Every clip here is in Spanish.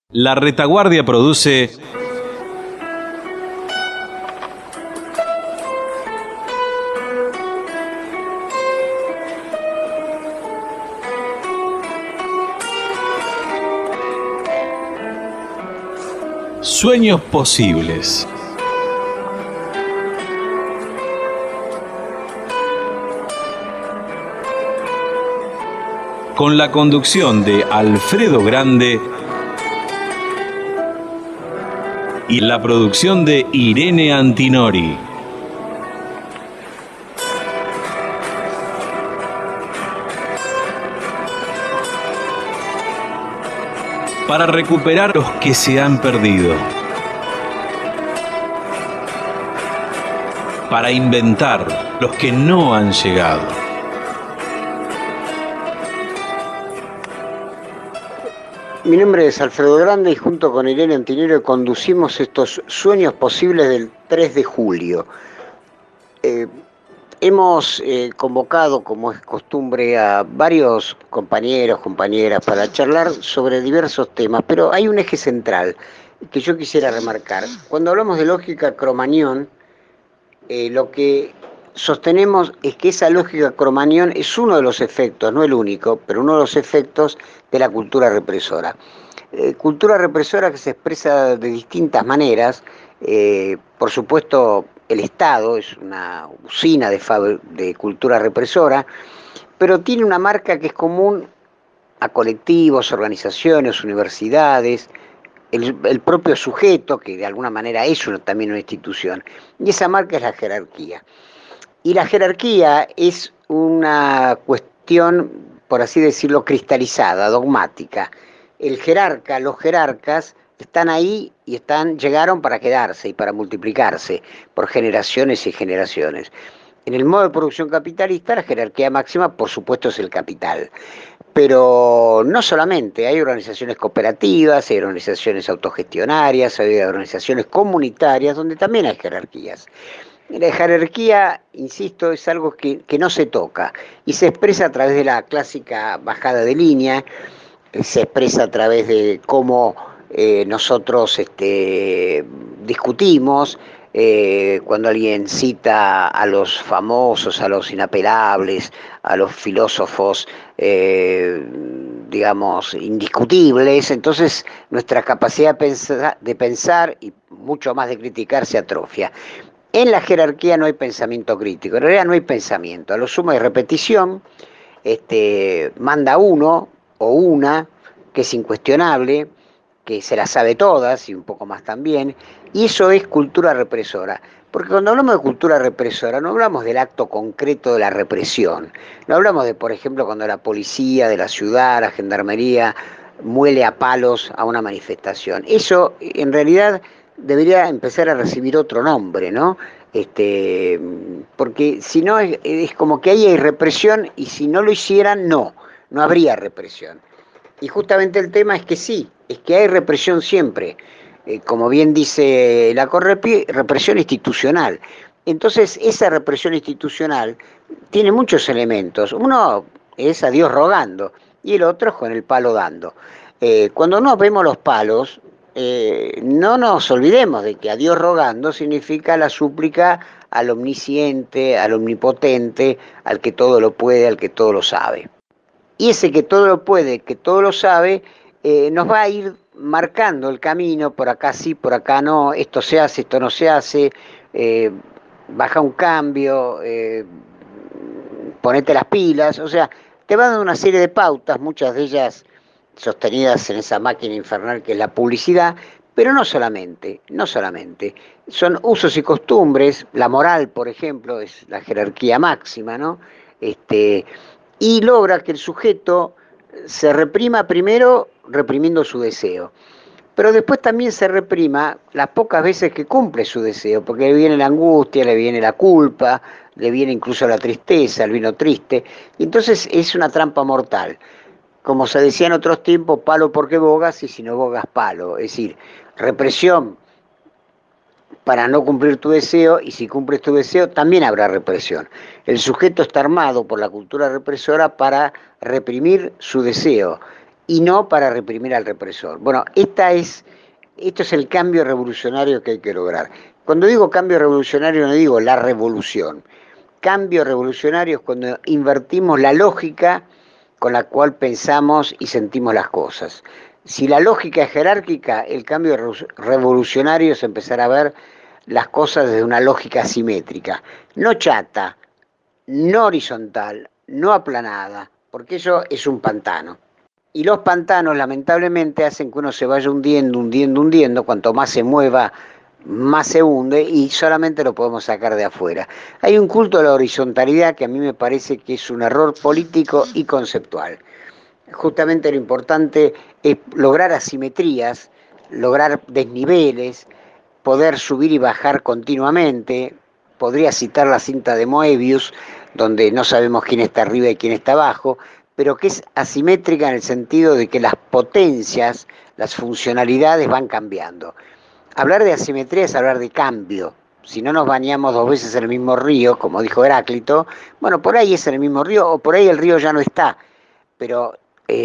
La Retaguardia produce Sueños Posibles. Con la conducción de Alfredo Grande y la producción de Irene Antinori. Para recuperar los que se han perdido. Para inventar los que no han llegado. Mi nombre es Alfredo Grande y junto con Irene Antinori conducimos estos Sueños Posibles del 3 de julio. Hemos convocado, como es costumbre, a varios compañeros, compañeras para charlar sobre diversos temas, pero hay un eje central que yo quisiera remarcar. Cuando hablamos de lógica Cromañón, lo que sostenemos es que esa lógica Cromañón es uno de los efectos, no el único, pero uno de los efectos de la cultura represora. Cultura represora que se expresa de distintas maneras. Por supuesto, el Estado es una usina de cultura represora, pero tiene una marca que es común a colectivos, organizaciones, universidades, el propio sujeto, que de alguna manera es también una institución, y esa marca es la jerarquía. Y la jerarquía es una cuestión, por así decirlo, cristalizada, dogmática. El jerarca, los jerarcas están ahí y llegaron para quedarse y para multiplicarse por generaciones y generaciones. En el modo de producción capitalista, la jerarquía máxima, por supuesto, es el capital. Pero no solamente, hay organizaciones cooperativas, hay organizaciones autogestionarias, hay organizaciones comunitarias, donde también hay jerarquías. La jerarquía, insisto, es algo que no se toca y se expresa a través de la clásica bajada de línea, se expresa a través de cómo nosotros discutimos, cuando alguien cita a los famosos, a los inapelables, a los filósofos, digamos, indiscutibles, entonces nuestra capacidad de pensar y mucho más de criticar se atrofia. En la jerarquía no hay pensamiento crítico, en realidad no hay pensamiento, a lo sumo hay repetición, manda uno o una que es incuestionable, que se las sabe todas y un poco más también, y eso es cultura represora. Porque cuando hablamos de cultura represora no hablamos del acto concreto de la represión, no hablamos de, por ejemplo, cuando la policía de la ciudad, la gendarmería, muele a palos a una manifestación. Eso en realidad debería empezar a recibir otro nombre, ¿no? Porque si no es como que ahí hay represión y si no lo hicieran, no habría represión. Y justamente el tema es que sí, es que hay represión siempre, como bien dice la CORREPI, represión institucional. Entonces esa represión institucional tiene muchos elementos. Uno es a Dios rogando y el otro es con el palo dando. Cuando nos vemos los palos, no nos olvidemos de que a Dios rogando significa la súplica al omnisciente, al omnipotente, al que todo lo puede, al que todo lo sabe. Y ese que todo lo puede, que todo lo sabe, nos va a ir marcando el camino, por acá sí, por acá no, esto se hace, esto no se hace, baja un cambio, ponete las pilas, o sea, te va dando una serie de pautas, muchas de ellas sostenidas en esa máquina infernal que es la publicidad, pero no solamente, son usos y costumbres, la moral, por ejemplo, es la jerarquía máxima, ¿no? Y logra que el sujeto se reprima primero reprimiendo su deseo, pero después también se reprima las pocas veces que cumple su deseo, porque le viene la angustia, le viene la culpa, le viene incluso la tristeza, el vino triste, y entonces es una trampa mortal. Como se decía en otros tiempos, palo porque bogas y si no bogas palo, es decir, represión para no cumplir tu deseo, y si cumples tu deseo también habrá represión. El sujeto está armado por la cultura represora para reprimir su deseo y no para reprimir al represor. Bueno, esto es el cambio revolucionario que hay que lograr. Cuando digo cambio revolucionario no digo la revolución. Cambio revolucionario es cuando invertimos la lógica con la cual pensamos y sentimos las cosas. Si la lógica es jerárquica, el cambio revolucionario es empezar a ver las cosas desde una lógica asimétrica, no chata, no horizontal, no aplanada, porque eso es un pantano. Y los pantanos lamentablemente hacen que uno se vaya hundiendo, hundiendo, hundiendo, cuanto más se mueva, más se hunde y solamente lo podemos sacar de afuera. Hay un culto a la horizontalidad que a mí me parece que es un error político y conceptual. Justamente lo importante es lograr asimetrías, lograr desniveles, poder subir y bajar continuamente. Podría citar la cinta de Moebius, donde no sabemos quién está arriba y quién está abajo, pero que es asimétrica en el sentido de que las potencias, las funcionalidades van cambiando. Hablar de asimetría es hablar de cambio. Si no nos bañamos dos veces en el mismo río, como dijo Heráclito, bueno, por ahí es en el mismo río o por ahí el río ya no está. Pero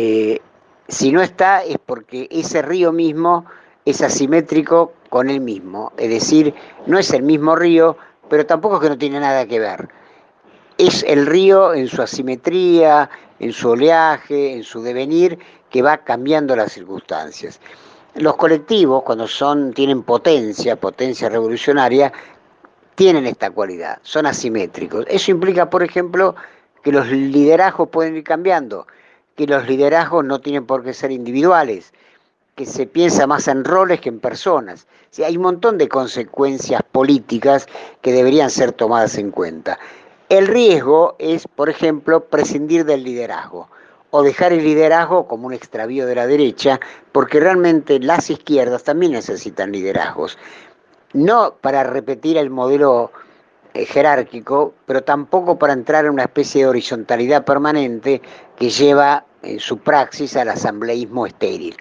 si no está es porque ese río mismo es asimétrico con él mismo. Es decir, no es el mismo río, pero tampoco es que no tiene nada que ver. Es el río en su asimetría, en su oleaje, en su devenir, que va cambiando las circunstancias. Los colectivos, cuando tienen potencia revolucionaria, tienen esta cualidad, son asimétricos. Eso implica, por ejemplo, que los liderazgos pueden ir cambiando, que los liderazgos no tienen por qué ser individuales, que se piensa más en roles que en personas. O sea, hay un montón de consecuencias políticas que deberían ser tomadas en cuenta. El riesgo es, por ejemplo, prescindir del liderazgo o dejar el liderazgo como un extravío de la derecha, porque realmente las izquierdas también necesitan liderazgos. No para repetir el modelo jerárquico, pero tampoco para entrar en una especie de horizontalidad permanente que lleva en su praxis al asambleísmo estéril.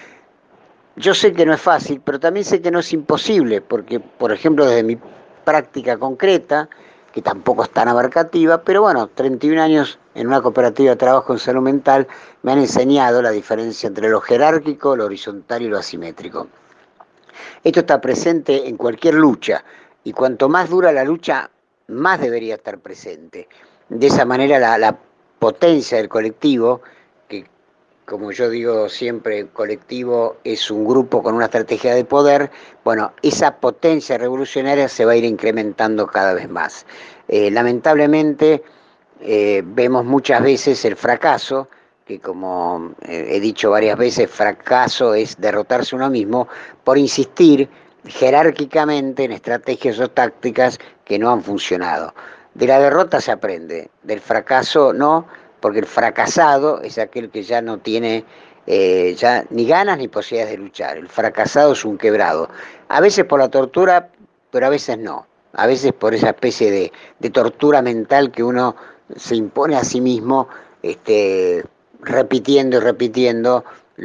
Yo sé que no es fácil, pero también sé que no es imposible, porque, por ejemplo, desde mi práctica concreta, que tampoco es tan abarcativa, pero bueno, 31 años en una cooperativa de trabajo en salud mental me han enseñado la diferencia entre lo jerárquico, lo horizontal y lo asimétrico. Esto está presente en cualquier lucha, y cuanto más dura la lucha, más debería estar presente. De esa manera la potencia del colectivo, que como yo digo siempre, el colectivo es un grupo con una estrategia de poder, bueno, esa potencia revolucionaria se va a ir incrementando cada vez más. Lamentablemente vemos muchas veces el fracaso, que como he dicho varias veces, fracaso es derrotarse uno mismo por insistir jerárquicamente en estrategias o tácticas que no han funcionado. De la derrota se aprende, del fracaso no, porque el fracasado es aquel que ya no tiene ya ni ganas ni posibilidades de luchar. El fracasado es un quebrado. A veces por la tortura, pero a veces no. A veces por esa especie de tortura mental que uno se impone a sí mismo, repitiendo y repitiendo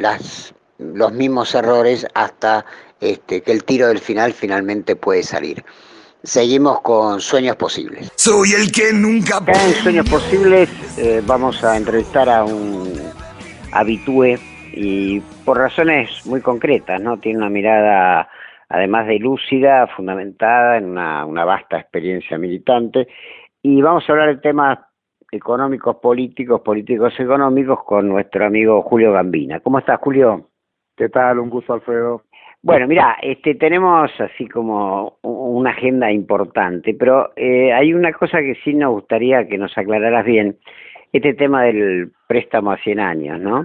los mismos errores hasta que el tiro del final finalmente puede salir. Seguimos con Sueños Posibles. Soy el que nunca... Acá en Sueños Posibles vamos a entrevistar a un habitué y por razones muy concretas, ¿no? Tiene una mirada, además de lúcida, fundamentada en una vasta experiencia militante, y vamos a hablar de temas económicos, políticos económicos con nuestro amigo Julio Gambina. ¿Cómo estás, Julio? ¿Qué tal? Un gusto, Alfredo. Bueno, mira, tenemos así como una agenda importante, pero hay una cosa que sí nos gustaría que nos aclararas bien, este tema del préstamo a 100 años, ¿no?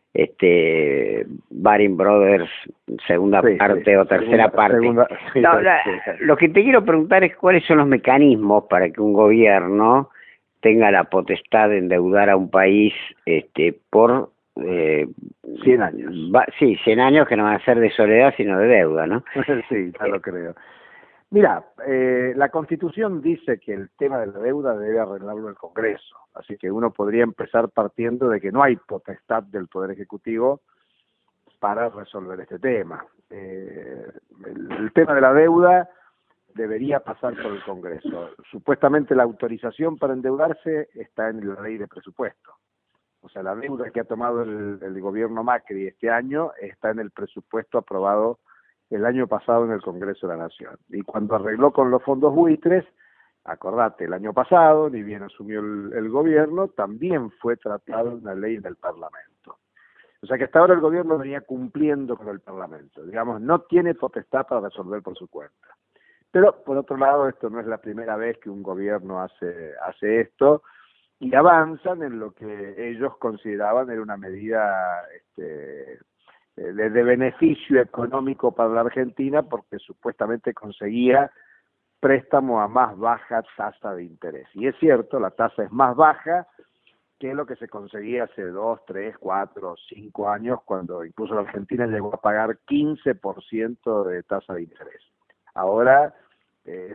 Baring Brothers, segunda parte o tercera parte. Lo que te quiero preguntar es cuáles son los mecanismos para que un gobierno tenga la potestad de endeudar a un país por 100 años. 100 años que no van a ser de soledad, sino de deuda, ¿no? Sí, ya lo creo. Mira, la Constitución dice que el tema de la deuda debe arreglarlo el Congreso, así que uno podría empezar partiendo de que no hay potestad del Poder Ejecutivo para resolver este tema. El tema de la deuda debería pasar por el Congreso. Supuestamente la autorización para endeudarse está en la ley de presupuesto. O sea, la deuda que ha tomado el gobierno Macri este año está en el presupuesto aprobado el año pasado en el Congreso de la Nación. Y cuando arregló con los fondos buitres, acordate, el año pasado, ni bien asumió el gobierno, también fue tratado en una ley del Parlamento. O sea que hasta ahora el gobierno venía cumpliendo con el Parlamento. Digamos, no tiene potestad para resolver por su cuenta. Pero, por otro lado, esto no es la primera vez que un gobierno hace esto, y avanzan en lo que ellos consideraban era una medida de beneficio económico para la Argentina, porque supuestamente conseguía préstamo a más baja tasa de interés. Y es cierto, la tasa es más baja que lo que se conseguía hace 2, 3, 4, 5 años, cuando incluso la Argentina llegó a pagar 15% de tasa de interés. Ahora es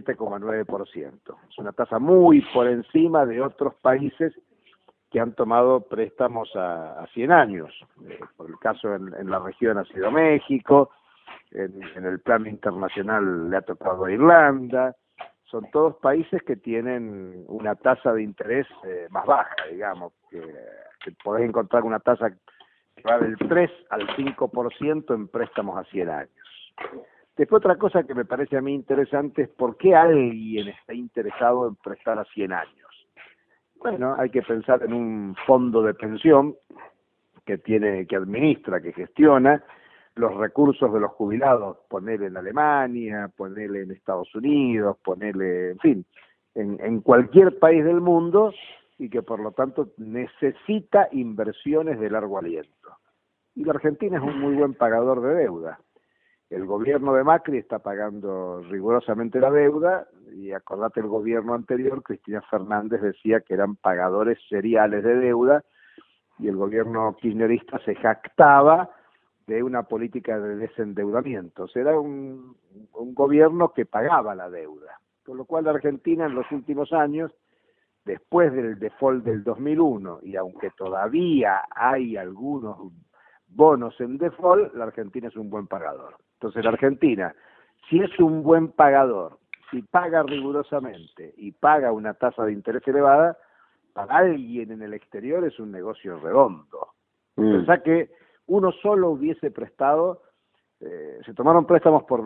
7,9%. Es una tasa muy por encima de otros países que han tomado préstamos a 100 años. Por el caso en la región ha sido México, en el plano internacional le ha tocado a Irlanda. Son todos países que tienen una tasa de interés más baja, digamos, que podés encontrar una tasa que va del 3 al 5% en préstamos a 100 años. Después otra cosa que me parece a mí interesante es por qué alguien está interesado en prestar a 100 años. Bueno, hay que pensar en un fondo de pensión que administra, que gestiona los recursos de los jubilados, ponerle en Alemania, ponerle en Estados Unidos, ponerle, en fin, en cualquier país del mundo, y que por lo tanto necesita inversiones de largo aliento. Y la Argentina es un muy buen pagador de deuda. El gobierno de Macri está pagando rigurosamente la deuda, y acordate el gobierno anterior, Cristina Fernández decía que eran pagadores seriales de deuda, y el gobierno kirchnerista se jactaba de una política de desendeudamiento. O sea, era un gobierno que pagaba la deuda. Con lo cual la Argentina en los últimos años, después del default del 2001, y aunque todavía hay algunos bonos en default, la Argentina es un buen pagador. Entonces la Argentina, si es un buen pagador, si paga rigurosamente y paga una tasa de interés elevada, para alguien en el exterior es un negocio redondo. Pensá que uno solo hubiese prestado, se tomaron préstamos por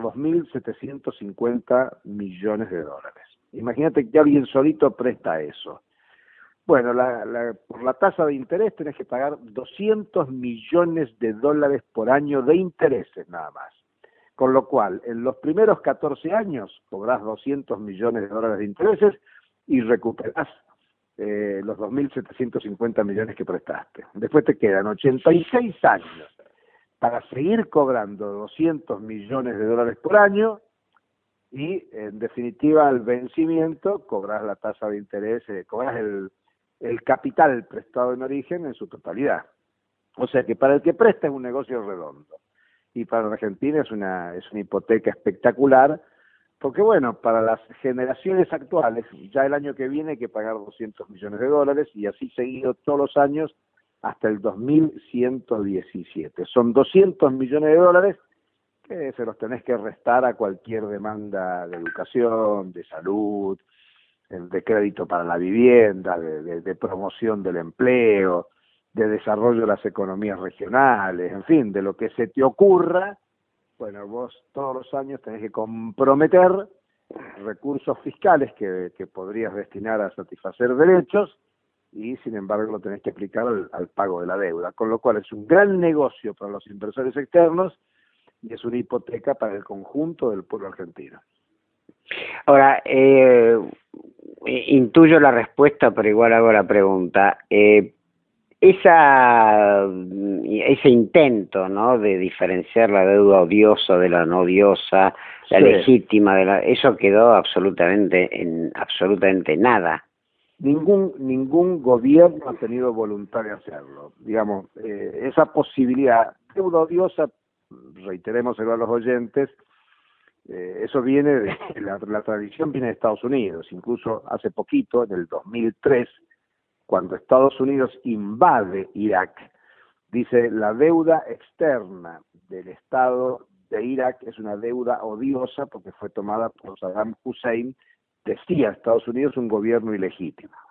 2.750 millones de dólares. Imagínate que alguien solito presta eso. Bueno, por la tasa de interés tenés que pagar 200 millones de dólares por año de intereses nada más. Con lo cual, en los primeros 14 años cobrás 200 millones de dólares de intereses y recuperás los 2.750 millones que prestaste. Después te quedan 86 años para seguir cobrando 200 millones de dólares por año y, en definitiva, al vencimiento cobras la tasa de interés, cobras el capital prestado en origen en su totalidad. O sea que para el que presta es un negocio redondo, y para la Argentina es una hipoteca espectacular, porque bueno, para las generaciones actuales, ya el año que viene hay que pagar 200 millones de dólares, y así seguido todos los años hasta el 2117. Son 200 millones de dólares que se los tenés que restar a cualquier demanda de educación, de salud, de crédito para la vivienda, de promoción del empleo, de desarrollo de las economías regionales, en fin, de lo que se te ocurra. Bueno, vos todos los años tenés que comprometer recursos fiscales que podrías destinar a satisfacer derechos, y sin embargo lo tenés que aplicar al pago de la deuda, con lo cual es un gran negocio para los inversores externos y es una hipoteca para el conjunto del pueblo argentino. Ahora, intuyo la respuesta, pero igual hago la pregunta. Ese intento, ¿no?, de diferenciar la deuda odiosa de la no odiosa, la legítima, eso quedó absolutamente nada. Ningún gobierno ha tenido voluntad de hacerlo. Digamos, esa posibilidad, deuda odiosa, reiterémoselo a los oyentes, eso viene de la tradición viene de Estados Unidos. Incluso hace poquito, en el 2003, cuando Estados Unidos invade Irak, dice: la deuda externa del Estado de Irak es una deuda odiosa porque fue tomada por Saddam Hussein. Decía Estados Unidos un gobierno ilegítimo.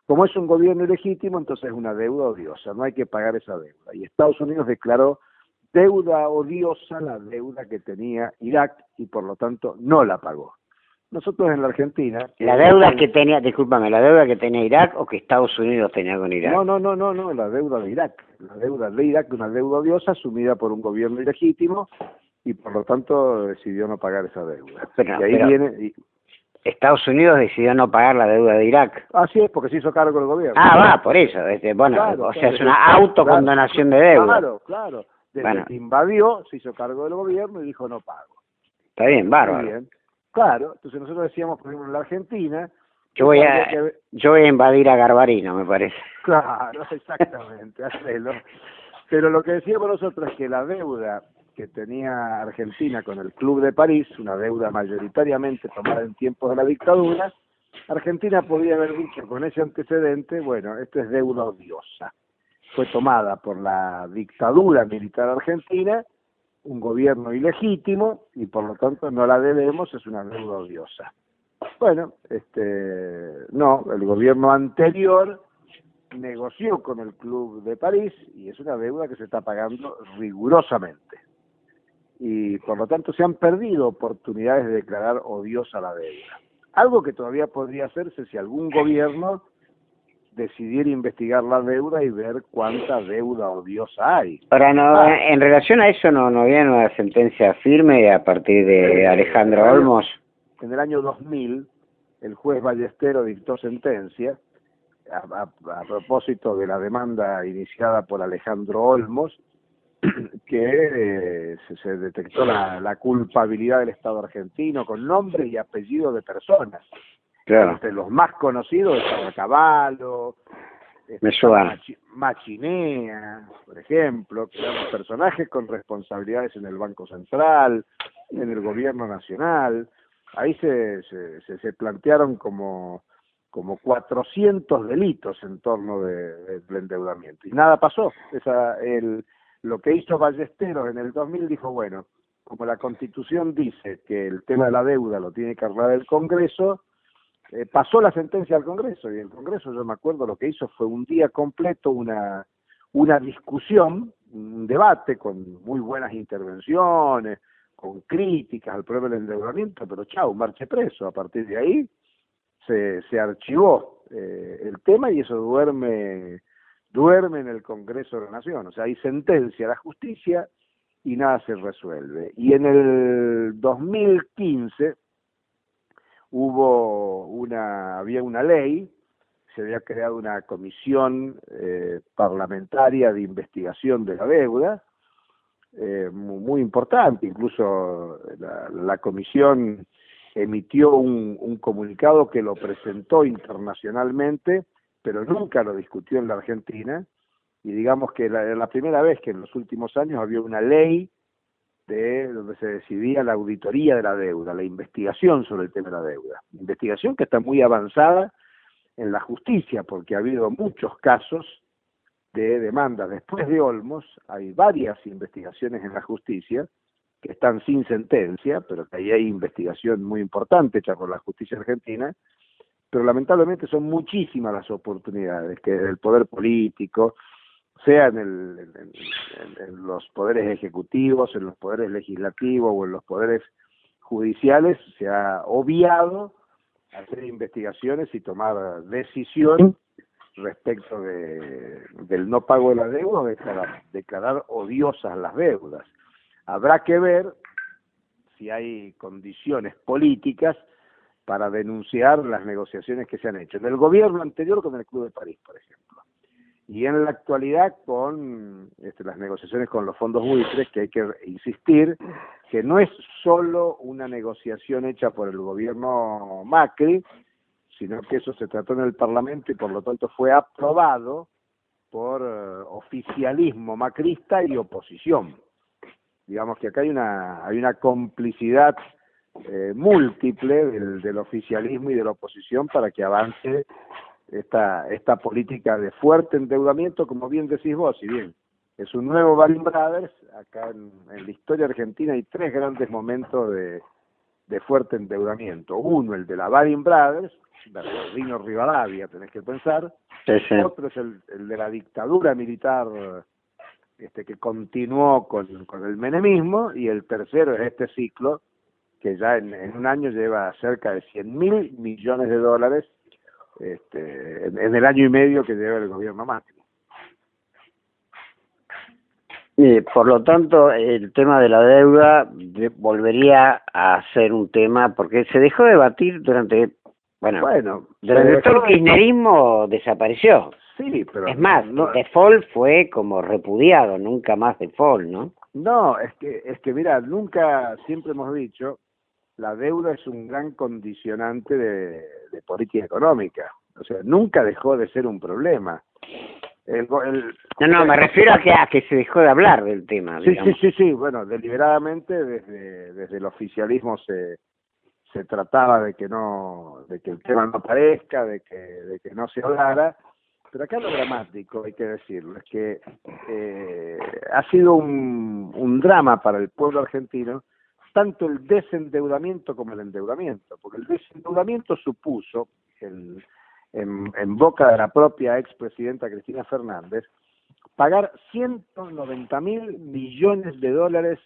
Como es un gobierno ilegítimo, entonces es una deuda odiosa, no hay que pagar esa deuda. Y Estados Unidos declaró deuda odiosa la deuda que tenía Irak y por lo tanto no la pagó. Nosotros en la Argentina... La deuda que tenía, discúlpame, ¿la deuda que tenía Irak o que Estados Unidos tenía con Irak? No, la deuda de Irak. La deuda de Irak, una deuda odiosa asumida por un gobierno ilegítimo y por lo tanto decidió no pagar esa deuda. Pero, y ahí viene... Estados Unidos decidió no pagar la deuda de Irak. Así es, porque se hizo cargo el gobierno. Por eso. Bueno, claro, o sea, es una autocondonación de deuda. Claro. Desde que invadió, se hizo cargo del gobierno y dijo no pago. Está bien, bárbaro. Muy bien. Claro, entonces nosotros decíamos, por ejemplo, en la Argentina... Yo voy a invadir a Garbarino, me parece. Claro, exactamente, hacelo. Pero lo que decíamos nosotros es que la deuda que tenía Argentina con el Club de París, una deuda mayoritariamente tomada en tiempos de la dictadura, Argentina podía haber dicho con ese antecedente, bueno, esto es deuda odiosa. Fue tomada por la dictadura militar argentina, un gobierno ilegítimo, y por lo tanto no la debemos, es una deuda odiosa. Bueno, no, el gobierno anterior negoció con el Club de París y es una deuda que se está pagando rigurosamente. Y por lo tanto se han perdido oportunidades de declarar odiosa la deuda. Algo que todavía podría hacerse si algún gobierno decidiera investigar la deuda y ver cuánta deuda odiosa hay. Ahora, en relación a eso, ¿no había una sentencia firme a partir de Alejandro Olmos? En el año 2000, el juez Ballestero dictó sentencia a propósito de la demanda iniciada por Alejandro Olmos, que se detectó la culpabilidad del Estado argentino con nombre y apellido de personas. Claro. Entre los más conocidos estaba Cavallo, Machinea, por ejemplo, que eran personajes con responsabilidades en el Banco Central, en el Gobierno Nacional. Ahí se plantearon como 400 delitos en torno del endeudamiento. Y nada pasó. Lo que hizo Ballesteros en el 2000 dijo, bueno, como la Constitución dice que el tema de la deuda lo tiene que arreglar el Congreso, pasó la sentencia al Congreso, y el Congreso, yo me acuerdo, lo que hizo fue un día completo, una discusión, un debate con muy buenas intervenciones, con críticas al problema del endeudamiento, pero chau, marche preso. A partir de ahí se archivó el tema y eso duerme en el Congreso de la Nación. O sea, hay sentencia a la justicia y nada se resuelve. Y en el 2015 había una ley, se había creado una comisión parlamentaria de investigación de la deuda, muy importante. Incluso la comisión emitió un comunicado que lo presentó internacionalmente, pero nunca lo discutió en la Argentina, y digamos que era la primera vez que en los últimos años había una ley donde se decidía la auditoría de la deuda, la investigación sobre el tema de la deuda. Investigación que está muy avanzada en la justicia, porque ha habido muchos casos de demandas. Después de Olmos hay varias investigaciones en la justicia que están sin sentencia, pero que ahí hay investigación muy importante hecha por la justicia argentina, pero lamentablemente son muchísimas las oportunidades que el poder político, sea en los poderes ejecutivos, en los poderes legislativos o en los poderes judiciales, se ha obviado hacer investigaciones y tomar decisión respecto del no pago de la deuda, o declarar odiosas las deudas. Habrá que ver si hay condiciones políticas para denunciar las negociaciones que se han hecho en el gobierno anterior con el Club de París, por ejemplo, y en la actualidad con las negociaciones con los fondos buitres, que hay que insistir que no es solo una negociación hecha por el gobierno Macri, sino que eso se trató en el Parlamento y por lo tanto fue aprobado por oficialismo macrista y oposición. Digamos que acá hay una complicidad múltiple del oficialismo y de la oposición para que avance esta política de fuerte endeudamiento, como bien decís vos. Si bien es un nuevo Lehman Brothers, acá en la historia argentina hay tres grandes momentos de fuerte endeudamiento. Uno, el de la Baring Brothers, Bernardino Rivadavia, tenés que pensar. Sí, sí. Otro es el de la dictadura militar que continuó con el menemismo, y el tercero es este ciclo, que ya en un año lleva cerca de 100.000 millones de dólares en el año y medio que lleva el gobierno Macri. Por lo tanto, el tema de la deuda volvería a ser un tema, porque se dejó de debatir durante todo el kirchnerismo desapareció. Sí, pero es más, el default fue como repudiado, nunca más default, ¿no? No, es que mira, siempre hemos dicho, la deuda es un gran condicionante de política económica. O sea, nunca dejó de ser un problema. Me refiero a que se dejó de hablar del tema. Sí, bueno, deliberadamente desde el oficialismo se trataba de que el tema no aparezca, de que no se hablara, pero acá lo dramático, hay que decirlo, es que ha sido un drama para el pueblo argentino, tanto el desendeudamiento como el endeudamiento, porque el desendeudamiento supuso, en boca de la propia expresidenta Cristina Fernández, pagar 190.000 millones de dólares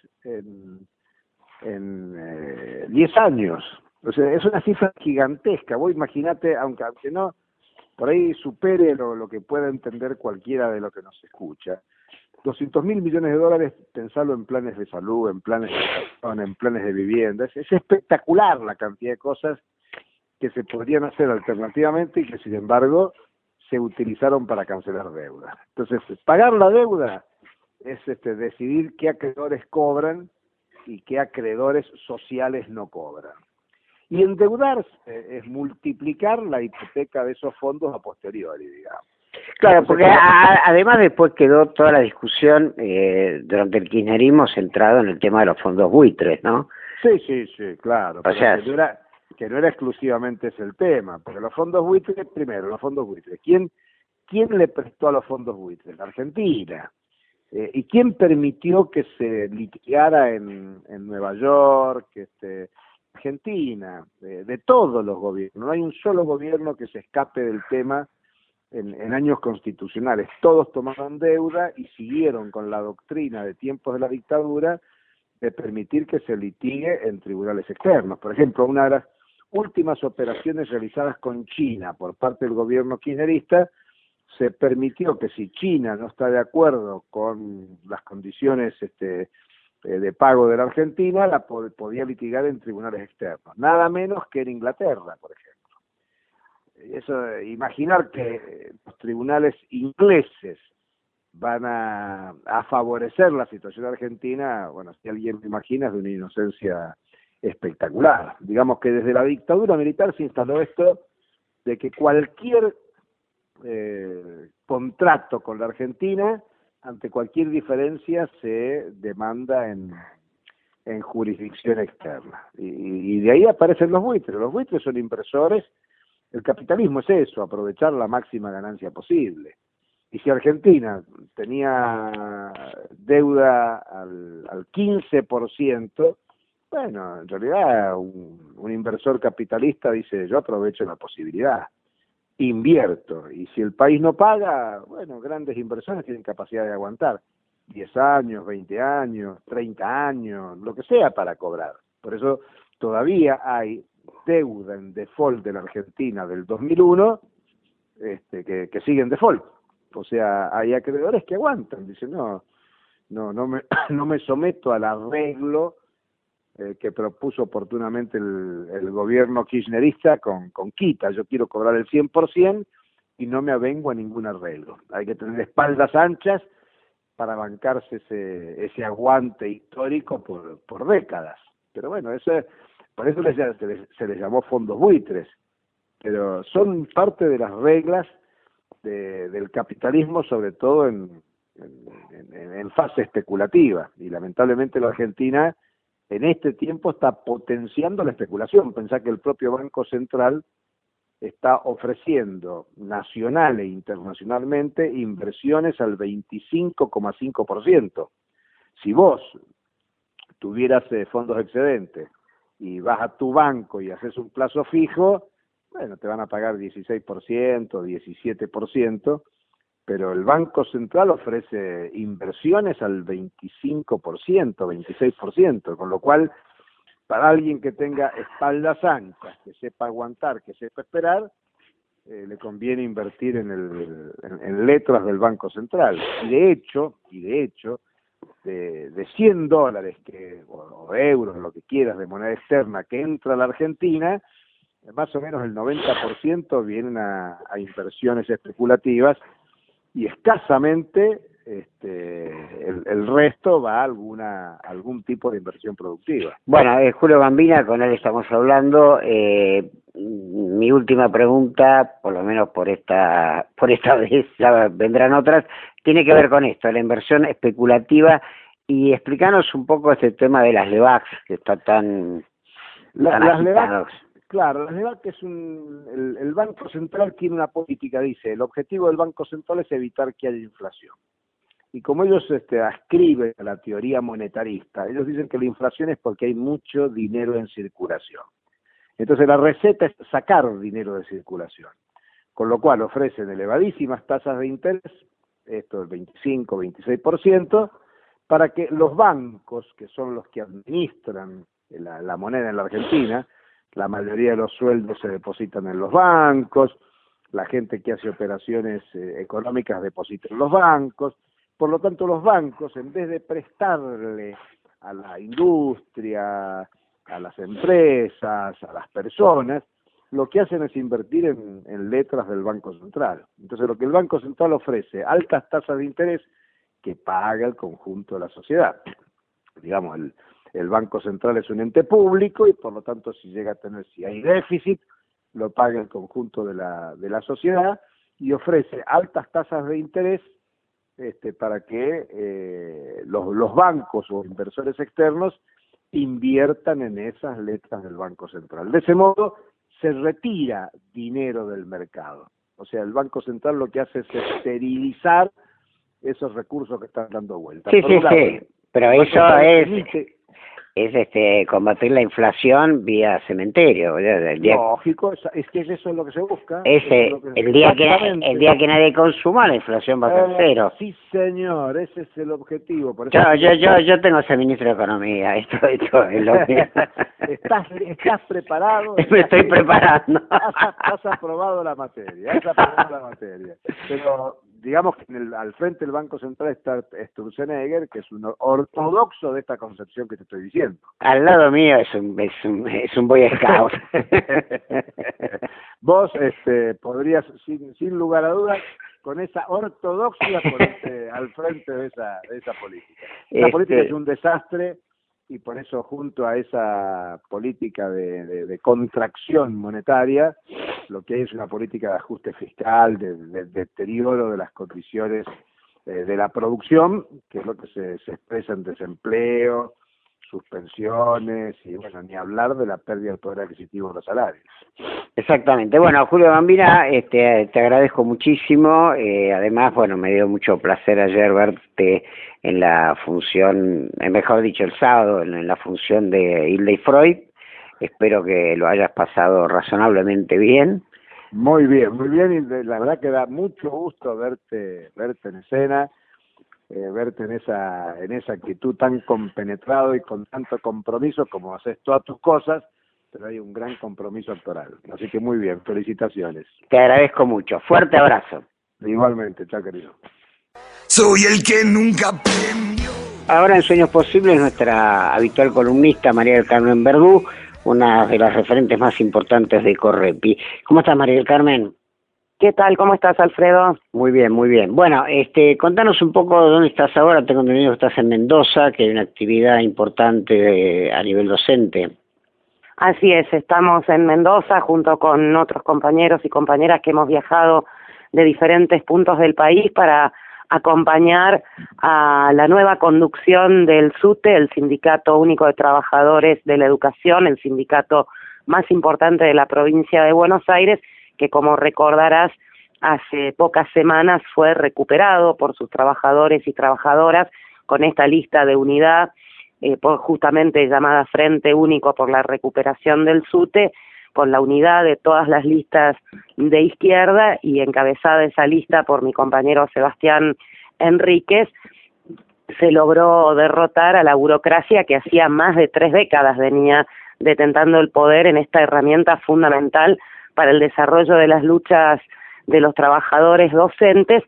en 10 años. O sea, es una cifra gigantesca. Vos imaginate, aunque no, por ahí supere lo que pueda entender cualquiera de lo que nos escucha. 200.000 millones de dólares, pensarlo en planes de salud, en planes de educación, en planes de vivienda. Es espectacular la cantidad de cosas que se podrían hacer alternativamente y que, sin embargo, se utilizaron para cancelar deuda. Entonces, pagar la deuda es decidir qué acreedores cobran y qué acreedores sociales no cobran. Y endeudarse es multiplicar la hipoteca de esos fondos a posteriori, digamos. Claro, porque además después quedó toda la discusión durante el kirchnerismo centrado en el tema de los fondos buitres, ¿no? Sí, claro. O sea, que no era exclusivamente ese el tema, porque los fondos buitres, ¿quién le prestó a los fondos buitres? La Argentina. ¿Y quién permitió que se litigara en Nueva York, Argentina? De todos los gobiernos. No hay un solo gobierno que se escape del tema en años constitucionales. Todos tomaron deuda y siguieron con la doctrina de tiempos de la dictadura de permitir que se litigue en tribunales externos. Por ejemplo, una de las últimas operaciones realizadas con China por parte del gobierno kirchnerista, se permitió que si China no está de acuerdo con las condiciones de pago de la Argentina, la podía litigar en tribunales externos, nada menos que en Inglaterra, por ejemplo. Eso, imaginar que los tribunales ingleses van a favorecer la situación argentina, bueno, si alguien me imagina, es de una inocencia espectacular. Digamos que desde la dictadura militar se instaló esto de que cualquier contrato con la Argentina, ante cualquier diferencia, se demanda en jurisdicción externa. Y de ahí aparecen los buitres. Los buitres son inversores. El capitalismo es eso, aprovechar la máxima ganancia posible. Y si Argentina tenía deuda al 15%, bueno, en realidad un inversor capitalista dice, yo aprovecho la posibilidad, invierto, y si el país no paga, bueno, grandes inversores tienen capacidad de aguantar 10 años, 20 años, 30 años, lo que sea para cobrar. Por eso todavía hay deuda en default de la Argentina del 2001 que sigue en default. O sea, hay acreedores que aguantan, dicen, no me someto al arreglo que propuso oportunamente el gobierno kirchnerista con quita, yo quiero cobrar el 100% y no me avengo a ningún arreglo. Hay que tener espaldas anchas para bancarse ese aguante histórico por décadas. Pero bueno, por eso se les llamó fondos buitres, pero son parte de las reglas del capitalismo, sobre todo en fase especulativa, y lamentablemente la Argentina en este tiempo está potenciando la especulación. Pensá que el propio Banco Central está ofreciendo nacional e internacionalmente inversiones al 25,5%. Si vos tuvieras fondos excedentes y vas a tu banco y haces un plazo fijo, bueno, te van a pagar 16%, 17%, pero el Banco Central ofrece inversiones al 25%, 26%, con lo cual, para alguien que tenga espaldas anchas, que sepa aguantar, que sepa esperar, le conviene invertir en letras del Banco Central. Y de hecho, de $100 o euros, lo que quieras, de moneda externa que entra a la Argentina, más o menos el 90% vienen a inversiones especulativas y escasamente el resto va a algún tipo de inversión productiva. Bueno, Julio Gambina, con él estamos hablando. Mi última pregunta, por lo menos por esta vez, ya vendrán otras, tiene que ver con esto, la inversión especulativa, y explícanos un poco este tema de las LEVACs, que está tan las LEVACs. Claro, las LEVAC el Banco Central tiene una política, dice, el objetivo del Banco Central es evitar que haya inflación. Y como ellos ascriben a la teoría monetarista, ellos dicen que la inflación es porque hay mucho dinero en circulación. Entonces la receta es sacar dinero de circulación, con lo cual ofrecen elevadísimas tasas de interés, esto del 25, 26%, para que los bancos, que son los que administran la moneda en la Argentina, la mayoría de los sueldos se depositan en los bancos, la gente que hace operaciones económicas deposita en los bancos, por lo tanto los bancos, en vez de prestarle a la industria, a las empresas, a las personas, lo que hacen es invertir en letras del Banco Central. Entonces lo que el Banco Central ofrece, altas tasas de interés que paga el conjunto de la sociedad. Digamos, el Banco Central es un ente público y por lo tanto si hay déficit, lo paga el conjunto de la sociedad y ofrece altas tasas de interés para que los bancos o inversores externos inviertan en esas letras del Banco Central. De ese modo se retira dinero del mercado. O sea, el Banco Central lo que hace es esterilizar esos recursos que están dando vuelta. Sí, pero eso es combatir la inflación vía cementerio. Lógico, es que eso es lo que se busca. El día que nadie consuma, la inflación va a ser cero. Sí, señor, ese es el objetivo. Por eso yo tengo ese ministro de Economía. Esto es lo que... ¿Estás preparado? Me estoy preparando. Has aprobado la materia. Pero digamos que al frente del Banco Central está Sturzenegger, que es un ortodoxo de esta concepción que te estoy diciendo. Al lado mío es un Boy Scout. Vos podrías, sin lugar a dudas, con esa ortodoxia ponerte al frente de esa política. La política es un desastre y por eso junto a esa política de contracción monetaria, lo que hay es una política de ajuste fiscal, de deterioro de las condiciones de la producción, que es lo que se expresa en desempleo, suspensiones y bueno, ni hablar de la pérdida del poder adquisitivo de los salarios. Exactamente. Bueno, Julio Gambina, te agradezco muchísimo. Además, bueno, me dio mucho placer ayer verte en la función, mejor dicho, el sábado, en la función de Hilda y Freud. Espero que lo hayas pasado razonablemente bien. Muy bien, y la verdad que da mucho gusto verte en escena, verte en esa actitud tan compenetrado y con tanto compromiso como haces todas tus cosas, pero hay un gran compromiso actoral. Así que muy bien, felicitaciones. Te agradezco mucho. Fuerte abrazo. Igualmente, chao querido. Soy el que nunca aprendió. Ahora en Sueños Posibles, nuestra habitual columnista María del Carmen Verdú, una de las referentes más importantes de Correpi. ¿Cómo estás, María del Carmen? ¿Qué tal? ¿Cómo estás, Alfredo? Muy bien, muy bien. Bueno, contanos un poco dónde estás ahora. Tengo entendido que estás en Mendoza, que hay una actividad importante a nivel docente. Así es, estamos en Mendoza junto con otros compañeros y compañeras que hemos viajado de diferentes puntos del país para acompañar a la nueva conducción del SUTE, el Sindicato Único de Trabajadores de la Educación, el sindicato más importante de la provincia de Buenos Aires, que como recordarás, hace pocas semanas fue recuperado por sus trabajadores y trabajadoras con esta lista de unidad por justamente llamada Frente Único por la Recuperación del SUTE, con la unidad de todas las listas de izquierda y encabezada esa lista por mi compañero Sebastián Enríquez, se logró derrotar a la burocracia que hacía más de 3 décadas venía detentando el poder en esta herramienta fundamental para el desarrollo de las luchas de los trabajadores docentes,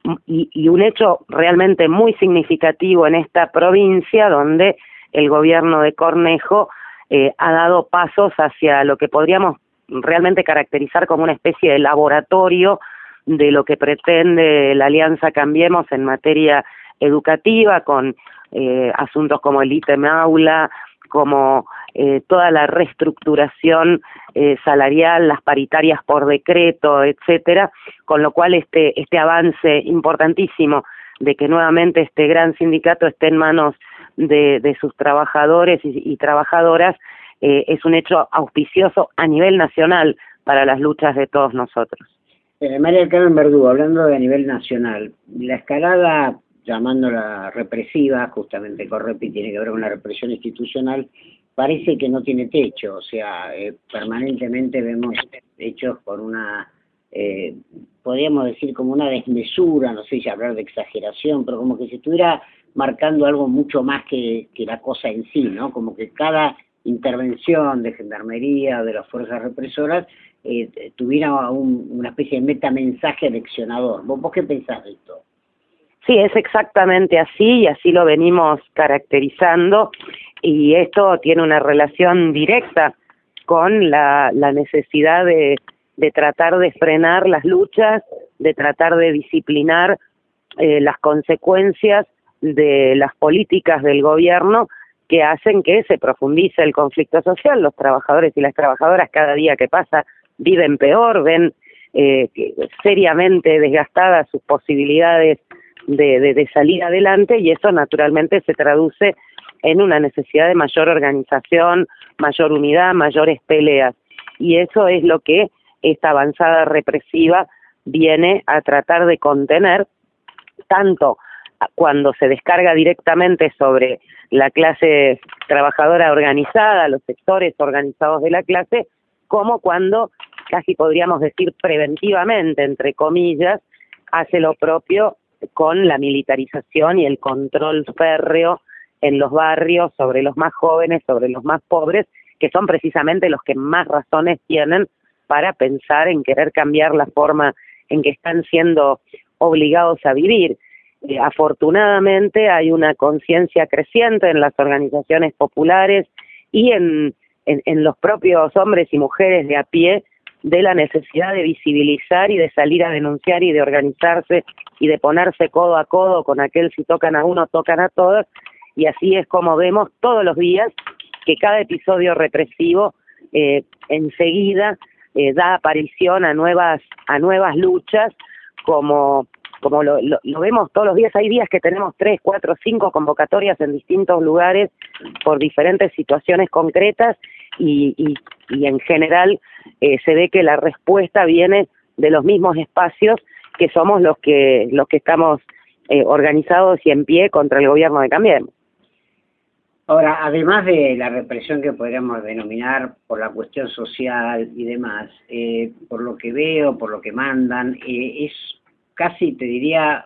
y un hecho realmente muy significativo en esta provincia, donde el gobierno de Cornejo ha dado pasos hacia lo que podríamos realmente caracterizar como una especie de laboratorio de lo que pretende la Alianza Cambiemos en materia educativa, con asuntos como el ítem aula, como toda la reestructuración salarial, las paritarias por decreto, etcétera, con lo cual este avance importantísimo de que nuevamente este gran sindicato esté en manos de sus trabajadores y trabajadoras es un hecho auspicioso a nivel nacional para las luchas de todos nosotros. María del Carmen Verdugo, hablando de a nivel nacional, la escalada, llamándola represiva, justamente Correpi tiene que ver con la represión institucional, parece que no tiene techo, o sea, permanentemente vemos hechos con una, podríamos decir como una desmesura, no sé si hablar de exageración, pero como que se estuviera marcando algo mucho más que la cosa en sí, ¿no? Como que cada intervención de gendarmería o de las fuerzas represoras tuviera una especie de metamensaje aleccionador. ¿Vos qué pensás de esto? Sí, es exactamente así y así lo venimos caracterizando, y esto tiene una relación directa con la necesidad de tratar de frenar las luchas, de tratar de disciplinar las consecuencias de las políticas del gobierno que hacen que se profundice el conflicto social. Los trabajadores y las trabajadoras cada día que pasa viven peor, ven seriamente desgastadas sus posibilidades de salir adelante, y eso naturalmente se traduce en una necesidad de mayor organización, mayor unidad, mayores peleas, y eso es lo que esta avanzada represiva viene a tratar de contener, tanto cuando se descarga directamente sobre la clase trabajadora organizada, los sectores organizados de la clase, como cuando, casi podríamos decir preventivamente, entre comillas, hace lo propio con la militarización y el control férreo en los barrios sobre los más jóvenes, sobre los más pobres, que son precisamente los que más razones tienen para pensar en querer cambiar la forma en que están siendo obligados a vivir. Afortunadamente hay una conciencia creciente en las organizaciones populares y en los propios hombres y mujeres de a pie de la necesidad de visibilizar y de salir a denunciar y de organizarse y de ponerse codo a codo con aquel si tocan a uno, tocan a todos, y así es como vemos todos los días que cada episodio represivo enseguida da aparición a nuevas luchas, como lo vemos todos los días. Hay días que tenemos 3, 4, 5 convocatorias en distintos lugares por diferentes situaciones concretas, y en general se ve que la respuesta viene de los mismos espacios que somos los que estamos organizados y en pie contra el gobierno de Cambiemos. Ahora, además de la represión que podríamos denominar por la cuestión social y demás, por lo que veo, por lo que mandan, es casi, te diría,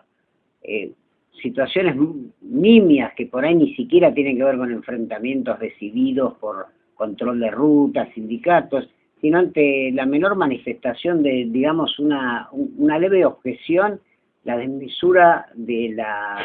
situaciones nimias que por ahí ni siquiera tienen que ver con enfrentamientos decididos por control de rutas, sindicatos, sino ante la menor manifestación de, digamos, una leve objeción, la desmesura del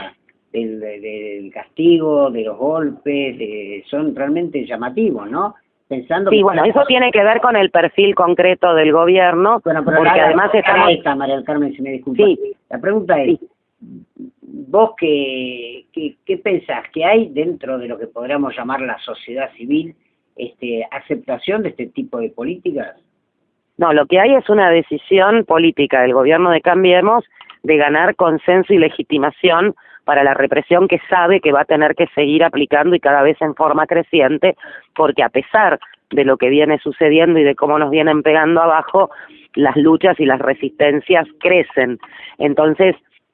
castigo, de los golpes, son realmente llamativos, ¿no? Pensando sí, bueno, eso tiene que ver con el perfil concreto del gobierno, bueno, pero porque además estamos... María del Carmen, si me disculpa. Sí. La pregunta es, sí. ¿Vos qué pensás? ¿Que hay dentro de lo que podríamos llamar la sociedad civil aceptación de este tipo de políticas? No, lo que hay es una decisión política del gobierno de Cambiemos de ganar consenso y legitimación para la represión que sabe que va a tener que seguir aplicando, y cada vez en forma creciente, porque a pesar de lo que viene sucediendo y de cómo nos vienen pegando abajo, las luchas y las resistencias crecen. Entonces,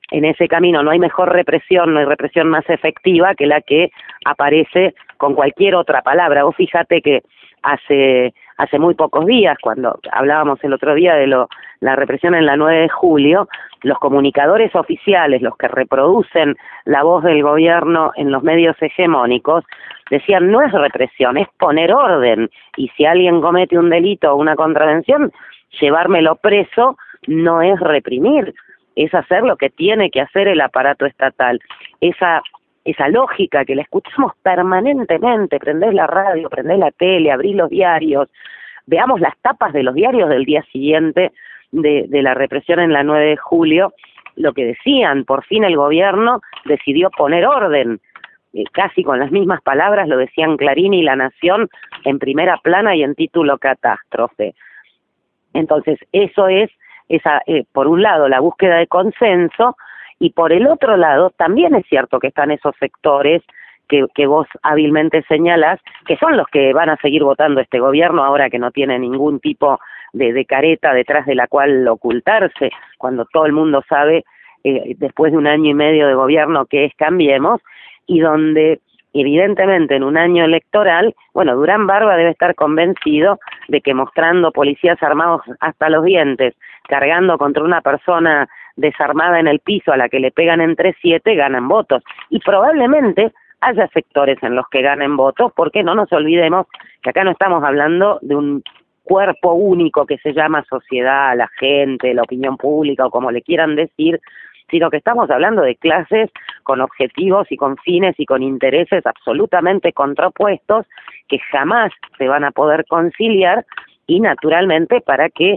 en ese camino no hay mejor represión, no hay represión más efectiva que la que aparece con cualquier otra palabra. Vos fíjate que hace muy pocos días, cuando hablábamos el otro día de la represión en la 9 de julio, los comunicadores oficiales, los que reproducen la voz del gobierno en los medios hegemónicos, decían no es represión, es poner orden, y si alguien comete un delito o una contravención, llevármelo preso no es reprimir, es hacer lo que tiene que hacer el aparato estatal. Esa lógica que la escuchamos permanentemente, prendés la radio, prendés la tele, abrís los diarios, veamos las tapas de los diarios del día siguiente de la represión en la 9 de julio, lo que decían, por fin el gobierno decidió poner orden, casi con las mismas palabras lo decían Clarín y La Nación en primera plana y en título catástrofe. Entonces, eso es por un lado la búsqueda de consenso, y por el otro lado también es cierto que están esos sectores que vos hábilmente señalás, que son los que van a seguir votando este gobierno ahora que no tiene ningún tipo de careta detrás de la cual ocultarse, cuando todo el mundo sabe, después de un año y medio de gobierno, que es Cambiemos, y donde evidentemente en un año electoral, bueno, Durán Barba debe estar convencido de que mostrando policías armados hasta los dientes, cargando contra una persona desarmada en el piso a la que le pegan entre 7, ganan votos. Y probablemente haya sectores en los que ganen votos, porque no nos olvidemos que acá no estamos hablando de un cuerpo único que se llama sociedad, la gente, la opinión pública o como le quieran decir, sino que estamos hablando de clases con objetivos y con fines y con intereses absolutamente contrapuestos que jamás se van a poder conciliar, y naturalmente para que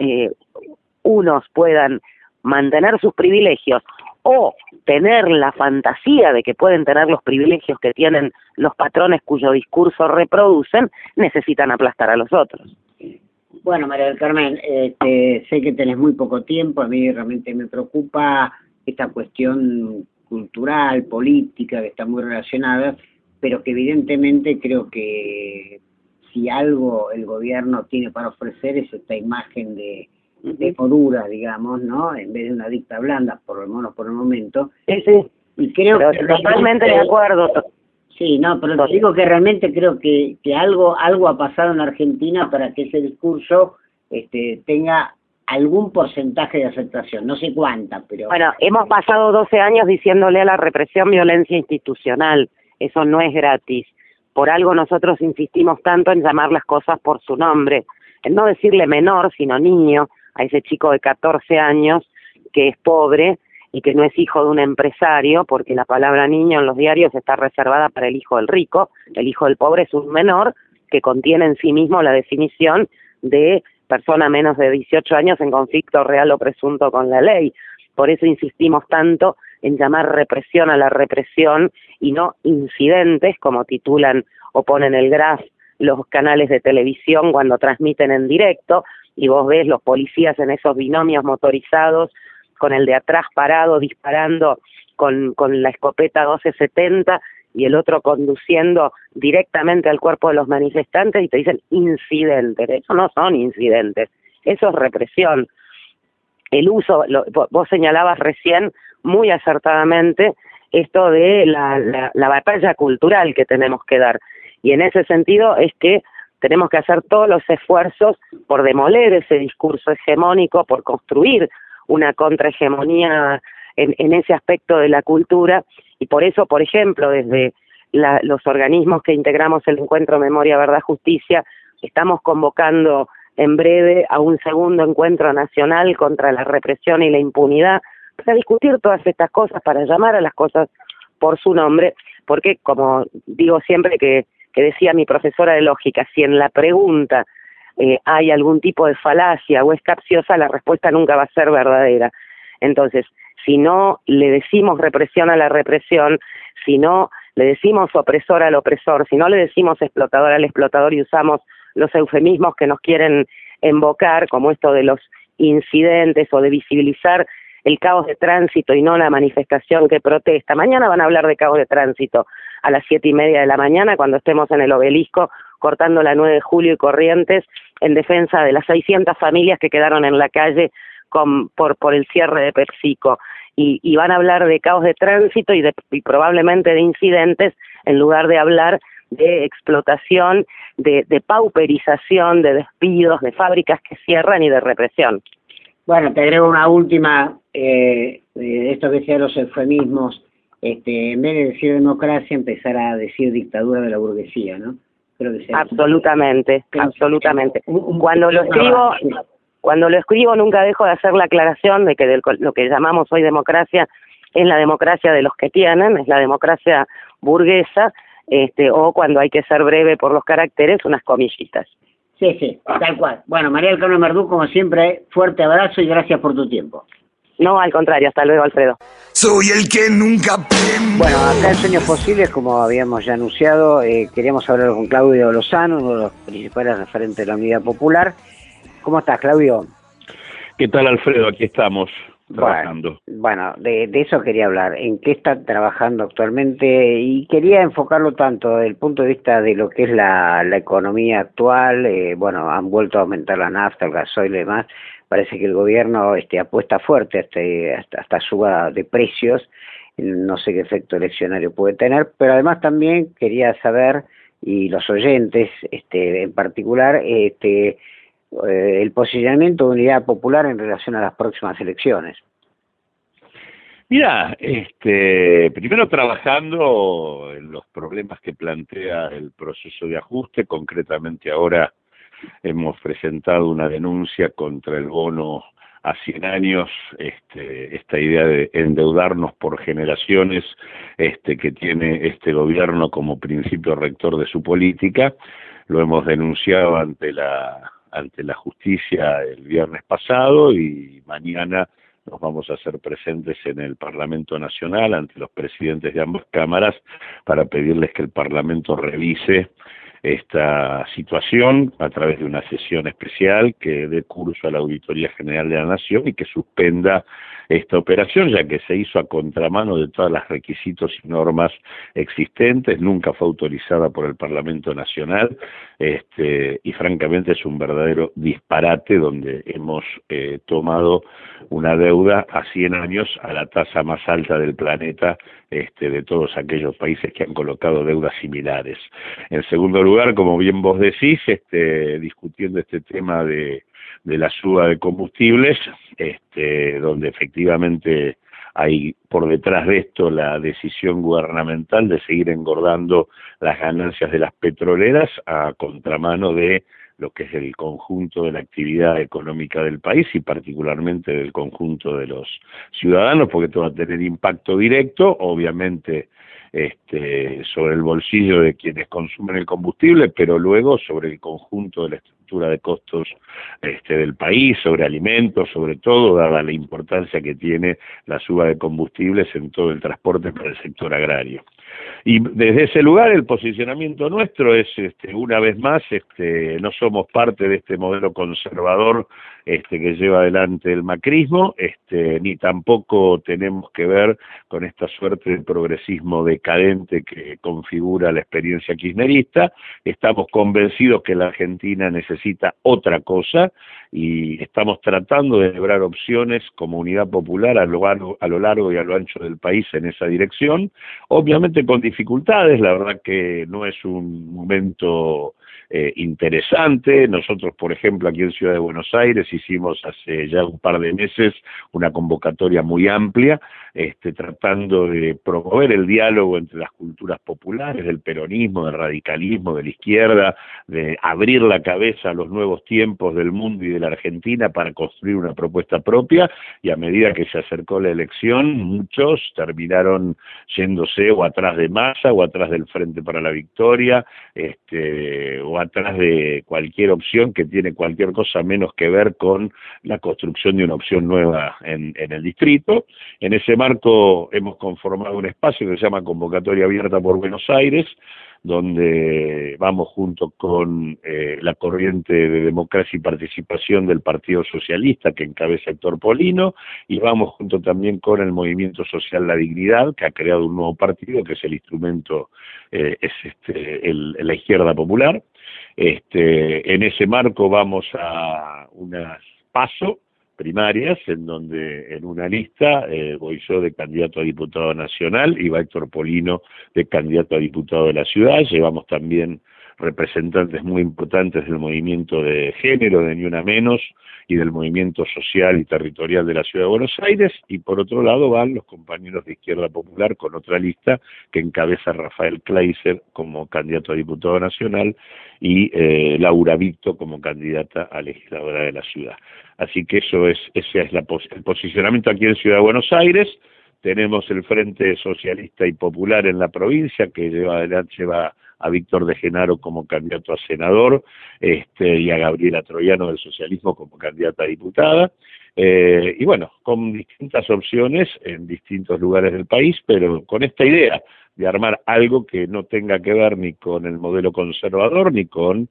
unos puedan mantener sus privilegios o tener la fantasía de que pueden tener los privilegios que tienen los patrones cuyo discurso reproducen, necesitan aplastar a los otros. Bueno, María del Carmen, sé que tenés muy poco tiempo, a mí realmente me preocupa esta cuestión cultural, política, que está muy relacionada, pero que evidentemente creo que si algo el gobierno tiene para ofrecer es esta imagen de Honduras, digamos, ¿no? En vez de una dicta blanda, por lo menos por el momento. Sí. Y creo pero que totalmente de acuerdo. Sí, no, pero te digo que realmente creo que algo ha pasado en Argentina para que ese discurso tenga algún porcentaje de aceptación, no sé cuánta, pero... Bueno, hemos pasado 12 años diciéndole a la represión violencia institucional, eso no es gratis. Por algo nosotros insistimos tanto en llamar las cosas por su nombre, en no decirle menor, sino niño, a ese chico de 14 años que es pobre y que no es hijo de un empresario, porque la palabra niño en los diarios está reservada para el hijo del rico, el hijo del pobre es un menor que contiene en sí mismo la definición de persona menos de 18 años en conflicto real o presunto con la ley. Por eso insistimos tanto en llamar represión a la represión y no incidentes, como titulan o ponen el graf los canales de televisión cuando transmiten en directo, y vos ves los policías en esos binomios motorizados, con el de atrás parado, disparando con la escopeta 1270, y el otro conduciendo directamente al cuerpo de los manifestantes, y te dicen incidentes. Eso no son incidentes, eso es represión. El uso, vos señalabas recién muy acertadamente esto de la batalla cultural que tenemos que dar, y en ese sentido es que tenemos que hacer todos los esfuerzos por demoler ese discurso hegemónico, por construir una contrahegemonía en ese aspecto de la cultura, y por eso, por ejemplo, desde los organismos que integramos el Encuentro Memoria, Verdad, Justicia, estamos convocando en breve a un segundo encuentro nacional contra la represión y la impunidad, para discutir todas estas cosas, para llamar a las cosas por su nombre, porque, como digo siempre que decía mi profesora de lógica, si en la pregunta hay algún tipo de falacia o es capciosa, la respuesta nunca va a ser verdadera. Entonces, si no le decimos represión a la represión, si no le decimos opresor al opresor, si no le decimos explotador al explotador y usamos los eufemismos que nos quieren invocar, como esto de los incidentes o de visibilizar el caos de tránsito y no la manifestación que protesta. Mañana van a hablar de caos de tránsito a las 7:30 de la mañana, cuando estemos en el Obelisco cortando la 9 de julio y Corrientes en defensa de las 600 familias que quedaron en la calle por el cierre de PepsiCo. y van a hablar de caos de tránsito y probablemente de incidentes en lugar de hablar de explotación, de pauperización, de despidos, de fábricas que cierran y de represión. Bueno, te agrego una última, esto que sea los eufemismos, en vez de decir democracia, empezar a decir dictadura de la burguesía, ¿no? Creo que sea absolutamente. Cuando lo escribo nunca dejo de hacer la aclaración de que lo que llamamos hoy democracia es la democracia de los que tienen, es la democracia burguesa, o cuando hay que ser breve por los caracteres, unas comillitas. Sí, tal cual. Bueno, María del Carmen Verdú, como siempre, fuerte abrazo y gracias por tu tiempo. No, al contrario, hasta luego, Alfredo. Soy el que nunca Bueno, acá en Sueños Posibles, como habíamos ya anunciado, queríamos hablar con Claudio Lozano, uno de los principales referentes de la Unidad Popular. ¿Cómo estás, Claudio? ¿Qué tal, Alfredo? Aquí estamos trabajando. Bueno, de eso quería hablar. ¿En qué están trabajando actualmente? Y quería enfocarlo tanto desde el punto de vista de lo que es la economía actual. Han vuelto a aumentar la nafta, el gasoil y demás. Parece que el gobierno apuesta fuerte a esta suba de precios. No sé qué efecto eleccionario puede tener, pero además también quería saber, y los oyentes en particular, el posicionamiento de Unidad Popular en relación a las próximas elecciones. Mira, primero trabajando en los problemas que plantea el proceso de ajuste. Concretamente ahora hemos presentado una denuncia contra el bono a 100 años, esta idea de endeudarnos por generaciones que tiene este gobierno como principio rector de su política. Lo hemos denunciado ante la justicia el viernes pasado y mañana nos vamos a hacer presentes en el Parlamento Nacional ante los presidentes de ambas cámaras para pedirles que el Parlamento revise esta situación a través de una sesión especial que dé curso a la Auditoría General de la Nación y que suspenda esta operación, ya que se hizo a contramano de todos los requisitos y normas existentes, nunca fue autorizada por el Parlamento Nacional, y francamente es un verdadero disparate donde hemos tomado una deuda a 100 años a la tasa más alta del planeta, de todos aquellos países que han colocado deudas similares. En segundo lugar, como bien vos decís, discutiendo este tema de la suba de combustibles, donde efectivamente hay por detrás de esto la decisión gubernamental de seguir engordando las ganancias de las petroleras a contramano de lo que es el conjunto de la actividad económica del país y particularmente del conjunto de los ciudadanos, porque esto va a tener impacto directo, obviamente, sobre el bolsillo de quienes consumen el combustible, pero luego sobre el conjunto de la estructura de costos del país, sobre alimentos, sobre todo, dada la importancia que tiene la suba de combustibles en todo el transporte para el sector agrario. Y desde ese lugar el posicionamiento nuestro es, una vez más, no somos parte de este modelo conservador que lleva adelante el macrismo, ni tampoco tenemos que ver con esta suerte de progresismo decadente que configura la experiencia kirchnerista. Estamos convencidos que la Argentina necesita otra cosa y estamos tratando de lograr opciones como Unidad Popular a lo largo y a lo ancho del país en esa dirección, obviamente con dificultades. La verdad que no es un momento interesante. Nosotros, por ejemplo, aquí en Ciudad de Buenos Aires hicimos hace ya un par de meses una convocatoria muy amplia, tratando de promover el diálogo entre las culturas populares, del peronismo, del radicalismo, de la izquierda, de abrir la cabeza a los nuevos tiempos del mundo y de la Argentina para construir una propuesta propia, y a medida que se acercó la elección, muchos terminaron yéndose o atrás de Massa o atrás del Frente para la Victoria, o atrás de cualquier opción que tiene cualquier cosa menos que ver con la construcción de una opción nueva en el distrito. En ese marco hemos conformado un espacio que se llama Convocatoria Abierta por Buenos Aires, donde vamos junto con la corriente de democracia y participación del Partido Socialista que encabeza Héctor Polino, y vamos junto también con el Movimiento Social La Dignidad, que ha creado un nuevo partido que es el instrumento, la Izquierda Popular. En ese marco vamos a unas PASO, primarias, en donde en una lista voy yo de candidato a diputado nacional y va Héctor Polino de candidato a diputado de la ciudad. Llevamos también representantes muy importantes del movimiento de género, de Ni Una Menos, y del movimiento social y territorial de la Ciudad de Buenos Aires, y por otro lado van los compañeros de Izquierda Popular con otra lista que encabeza Rafael Kleiser como candidato a diputado nacional y Laura Victo como candidata a legisladora de la ciudad. Así que ese es el posicionamiento aquí en Ciudad de Buenos Aires. Tenemos el Frente Socialista y Popular en la provincia, que lleva a Víctor de Genaro como candidato a senador, y a Gabriela Troiano del socialismo como candidata a diputada, y bueno, con distintas opciones en distintos lugares del país, pero con esta idea de armar algo que no tenga que ver ni con el modelo conservador, ni con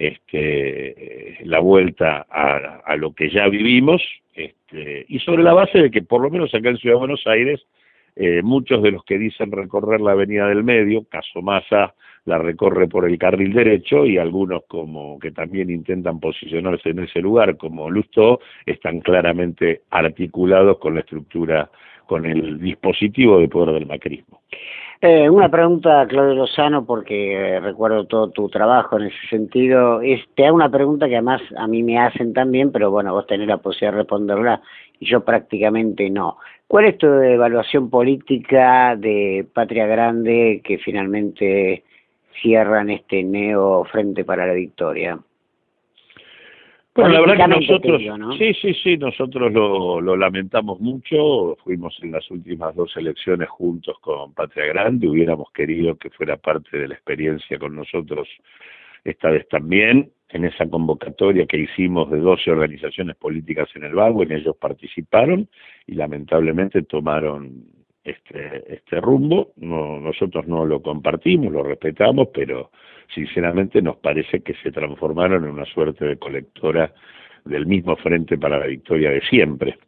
la vuelta a lo que ya vivimos, y sobre la base de que por lo menos acá en Ciudad de Buenos Aires, muchos de los que dicen recorrer la Avenida del Medio, caso Massa, la recorre por el carril derecho, y algunos como que también intentan posicionarse en ese lugar, como Lustó, están claramente articulados con la estructura, con el dispositivo de poder del macrismo. Una pregunta, Claudio Lozano, porque recuerdo todo tu trabajo en ese sentido. Te hago una pregunta que además a mí me hacen también, pero bueno, vos tenés la posibilidad de responderla y yo prácticamente no. ¿Cuál es tu evaluación política de Patria Grande que finalmente cierran este neo Frente para la Victoria? Bueno, la verdad que nosotros, digo, ¿no? sí, nosotros lo lamentamos mucho. Fuimos en las últimas 2 elecciones juntos con Patria Grande, hubiéramos querido que fuera parte de la experiencia con nosotros esta vez también. En esa convocatoria que hicimos de 12 organizaciones políticas en el Vago, en ellos participaron y lamentablemente tomaron este rumbo. Nosotros no lo compartimos, lo respetamos, pero sinceramente nos parece que se transformaron en una suerte de colectora del mismo Frente para la Victoria de siempre,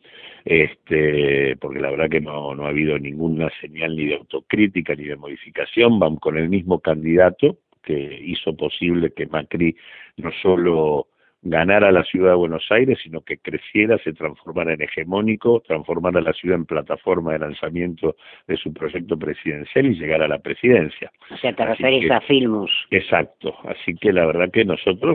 porque la verdad que no ha habido ninguna señal ni de autocrítica ni de modificación. Van con el mismo candidato que hizo posible que Macri no solo ganara la ciudad de Buenos Aires, sino que creciera, se transformara en hegemónico, transformara la ciudad en plataforma de lanzamiento de su proyecto presidencial y llegara a la presidencia. O sea, te referís a Filmus. Exacto, así que la verdad que nosotros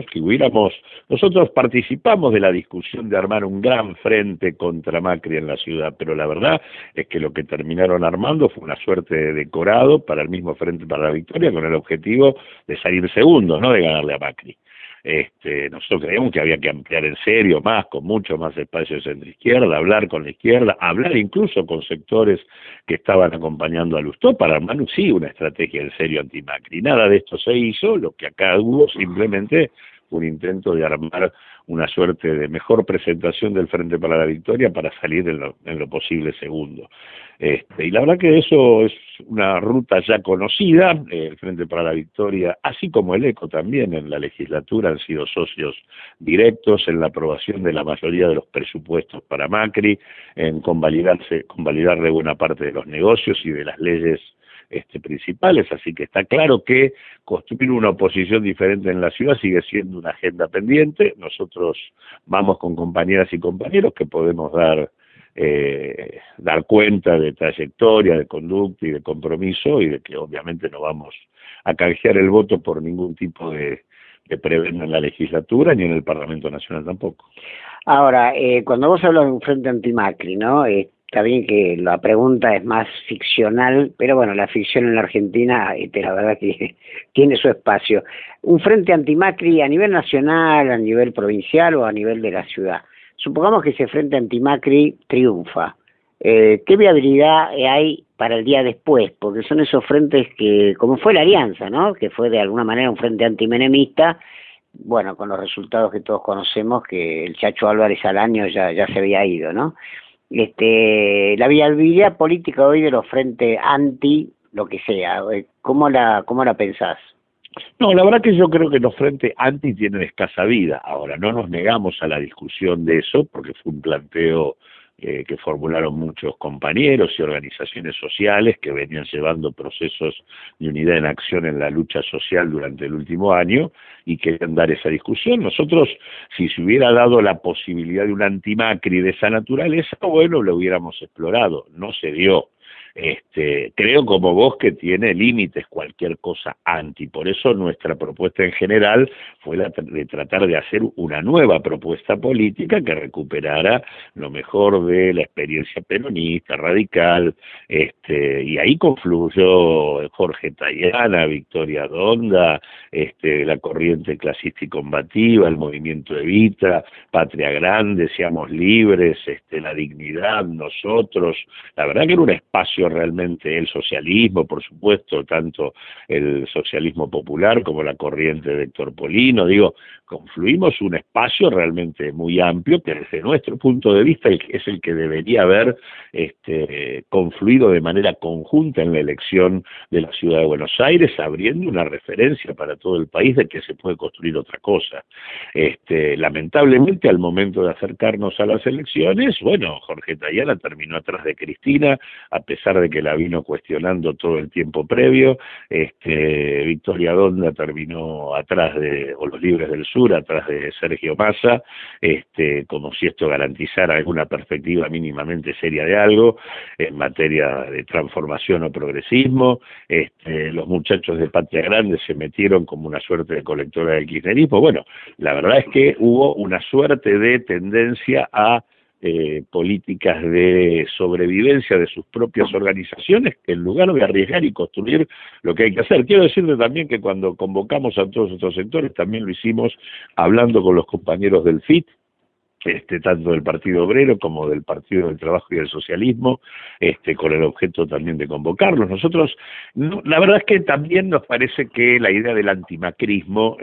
participamos de la discusión de armar un gran frente contra Macri en la ciudad, pero la verdad es que lo que terminaron armando fue una suerte de decorado para el mismo Frente para la Victoria, con el objetivo de salir segundo, no de ganarle a Macri. Nosotros creemos que había que ampliar en serio más, con mucho más espacio de centro-izquierda, hablar con la izquierda, hablar incluso con sectores que estaban acompañando a Lustó para armar, sí, una estrategia en serio anti-Macri. Nada de esto se hizo, lo que acá hubo simplemente un intento de armar una suerte de mejor presentación del Frente para la Victoria para salir en lo posible segundo. Y la verdad que eso es una ruta ya conocida. El Frente para la Victoria, así como el ECO también en la legislatura, han sido socios directos en la aprobación de la mayoría de los presupuestos para Macri, en convalidar de buena parte de los negocios y de las leyes principales, así que está claro que construir una oposición diferente en la ciudad sigue siendo una agenda pendiente. Nosotros vamos con compañeras y compañeros que podemos dar cuenta de trayectoria, de conducta y de compromiso, y de que obviamente no vamos a canjear el voto por ningún tipo de prebenda en la legislatura ni en el Parlamento Nacional tampoco. Ahora, cuando vos hablas de un frente anti-Macri, ¿no? Está bien que la pregunta es más ficcional, pero bueno, la ficción en la Argentina, la verdad que tiene su espacio. Un frente anti-Macri a nivel nacional, a nivel provincial o a nivel de la ciudad. Supongamos que ese frente anti-Macri triunfa. ¿Qué viabilidad hay para el día después? Porque son esos frentes que, como fue la Alianza, ¿no? Que fue de alguna manera un frente antimenemista, bueno, con los resultados que todos conocemos, que el Chacho Álvarez al año ya se había ido, ¿no? La viabilidad política hoy de los frentes anti, lo que sea, ¿cómo la pensás? No, la verdad que yo creo que los frentes anti tienen escasa vida. Ahora, no nos negamos a la discusión de eso, porque fue un planteo que formularon muchos compañeros y organizaciones sociales que venían llevando procesos de unidad en acción en la lucha social durante el último año y querían dar esa discusión. Nosotros, si se hubiera dado la posibilidad de un anti-Macri de esa naturaleza, bueno, lo hubiéramos explorado, no se dio. Creo como vos que tiene límites cualquier cosa anti, por eso nuestra propuesta en general fue la de tratar de hacer una nueva propuesta política que recuperara lo mejor de la experiencia peronista, radical, y ahí confluyó Jorge Tayana, Victoria Donda, la corriente clasista y combativa, el movimiento Evita, Patria Grande, Seamos Libres, la dignidad, nosotros, la verdad que era un espacio realmente, el socialismo, por supuesto, tanto el socialismo popular como la corriente de Héctor Polino, digo, confluimos un espacio realmente muy amplio que desde nuestro punto de vista es el que debería haber confluido de manera conjunta en la elección de la Ciudad de Buenos Aires, abriendo una referencia para todo el país de que se puede construir otra cosa. Lamentablemente, al momento de acercarnos a las elecciones, bueno, Jorge Tayana terminó atrás de Cristina, a pesar de que la vino cuestionando todo el tiempo previo. Victoria Donda terminó atrás o los Libres del Sur, atrás de Sergio Massa, como si esto garantizara alguna perspectiva mínimamente seria de algo en materia de transformación o progresismo. Los muchachos de Patria Grande se metieron como una suerte de colectora del kirchnerismo. Bueno, la verdad es que hubo una suerte de tendencia a políticas de sobrevivencia de sus propias organizaciones, en lugar de arriesgar y construir lo que hay que hacer. Quiero decirte también que cuando convocamos a todos estos sectores, también lo hicimos hablando con los compañeros del FIT, tanto del Partido Obrero como del Partido del Trabajo y del Socialismo, con el objeto también de convocarlos. Nosotros, la verdad es que también nos parece que la idea del antimacrismo,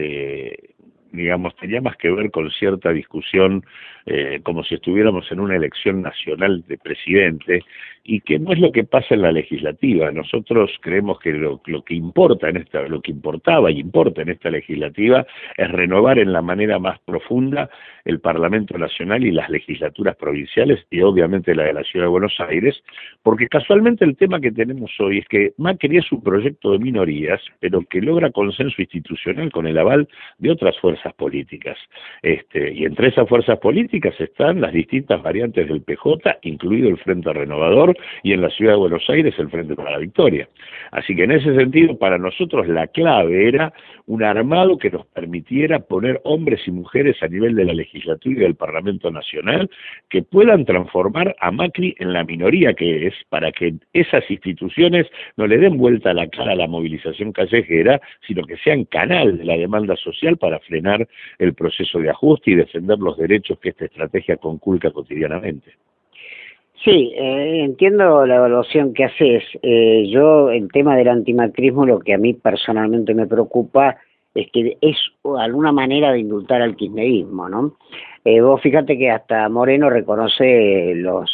digamos, tenía más que ver con cierta discusión, como si estuviéramos en una elección nacional de presidente, y que no es lo que pasa en la legislativa. Nosotros creemos que lo que importa lo que importaba y importa en esta legislativa es renovar en la manera más profunda el Parlamento Nacional y las legislaturas provinciales, y obviamente la de la Ciudad de Buenos Aires, porque casualmente el tema que tenemos hoy es que Macri es un proyecto de minorías, pero que logra consenso institucional con el aval de otras fuerzas políticas. Y entre esas fuerzas políticas están las distintas variantes del PJ, incluido el Frente Renovador, y en la Ciudad de Buenos Aires el Frente para la Victoria. Así que en ese sentido, para nosotros la clave era un armado que nos permitiera poner hombres y mujeres a nivel de la legislatura y del Parlamento Nacional que puedan transformar a Macri en la minoría que es, para que esas instituciones no le den vuelta la cara a la movilización callejera, sino que sean canal de la demanda social para frenar el proceso de ajuste y defender los derechos que esta estrategia conculca cotidianamente. Sí, entiendo la evaluación que haces. Yo, el tema del antimacrismo, lo que a mí personalmente me preocupa es que es alguna manera de indultar al kirchnerismo, ¿no? Vos fíjate que hasta Moreno reconoce los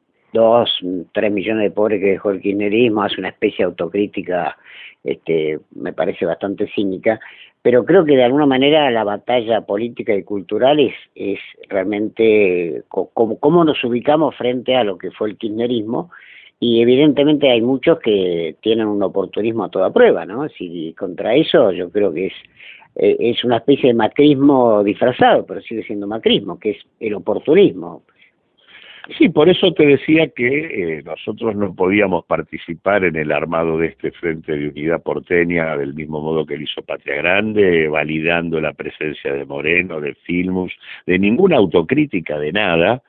3 millones de pobres que dejó el kirchnerismo, hace una especie de autocrítica, me parece bastante cínica, pero creo que de alguna manera la batalla política y cultural es realmente cómo nos ubicamos frente a lo que fue el kirchnerismo, y evidentemente hay muchos que tienen un oportunismo a toda prueba, ¿no? Si contra eso yo creo que es una especie de macrismo disfrazado, pero sigue siendo macrismo, que es el oportunismo. Sí, por eso te decía que nosotros no podíamos participar en el armado de este Frente de Unidad Porteña del mismo modo que lo hizo Patria Grande, validando la presencia de Moreno, de Filmus, de ninguna autocrítica de nada,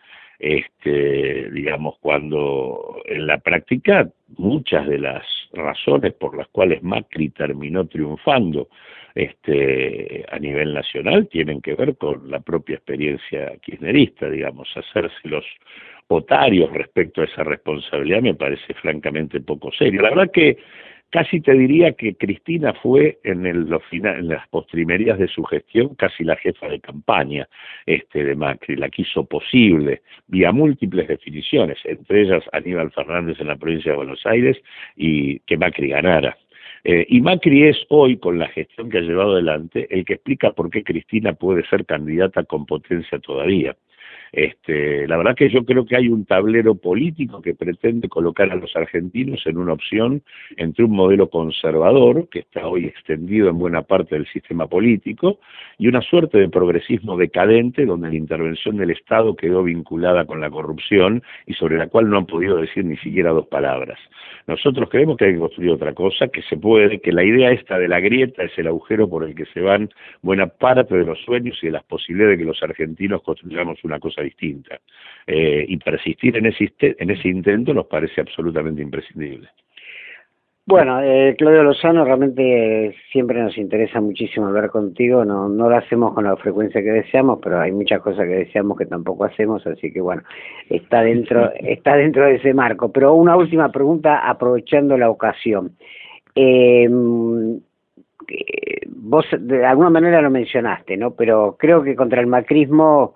digamos, cuando en la práctica muchas de las razones por las cuales Macri terminó triunfando a nivel nacional tienen que ver con la propia experiencia kirchnerista, digamos, hacerse los otarios respecto a esa responsabilidad me parece francamente poco serio. La verdad que casi te diría que Cristina fue en las postrimerías de su gestión casi la jefa de campaña de Macri, la que hizo posible vía múltiples definiciones, entre ellas Aníbal Fernández en la provincia de Buenos Aires, y que Macri ganara. Y Macri es hoy, con la gestión que ha llevado adelante, el que explica por qué Cristina puede ser candidata con potencia todavía. La verdad que yo creo que hay un tablero político que pretende colocar a los argentinos en una opción entre un modelo conservador, que está hoy extendido en buena parte del sistema político, y una suerte de progresismo decadente donde la intervención del Estado quedó vinculada con la corrupción y sobre la cual no han podido decir ni siquiera dos palabras. Nosotros creemos que hay que construir otra cosa, que se puede, que la idea esta de la grieta es el agujero por el que se van buena parte de los sueños y de las posibilidades de que los argentinos construyamos una cosa distinta. Y persistir en ese intento nos parece absolutamente imprescindible. Bueno, Claudio Lozano, realmente siempre nos interesa muchísimo hablar contigo, no lo hacemos con la frecuencia que deseamos, pero hay muchas cosas que deseamos que tampoco hacemos, así que bueno, está dentro de ese marco. Pero una última pregunta, aprovechando la ocasión. Vos de alguna manera lo mencionaste, ¿no? Pero creo que contra el macrismo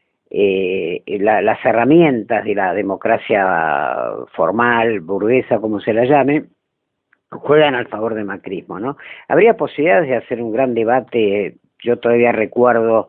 las herramientas de la democracia formal, burguesa, como se la llame, juegan al favor del macrismo, ¿no? Habría posibilidades de hacer un gran debate. Yo todavía recuerdo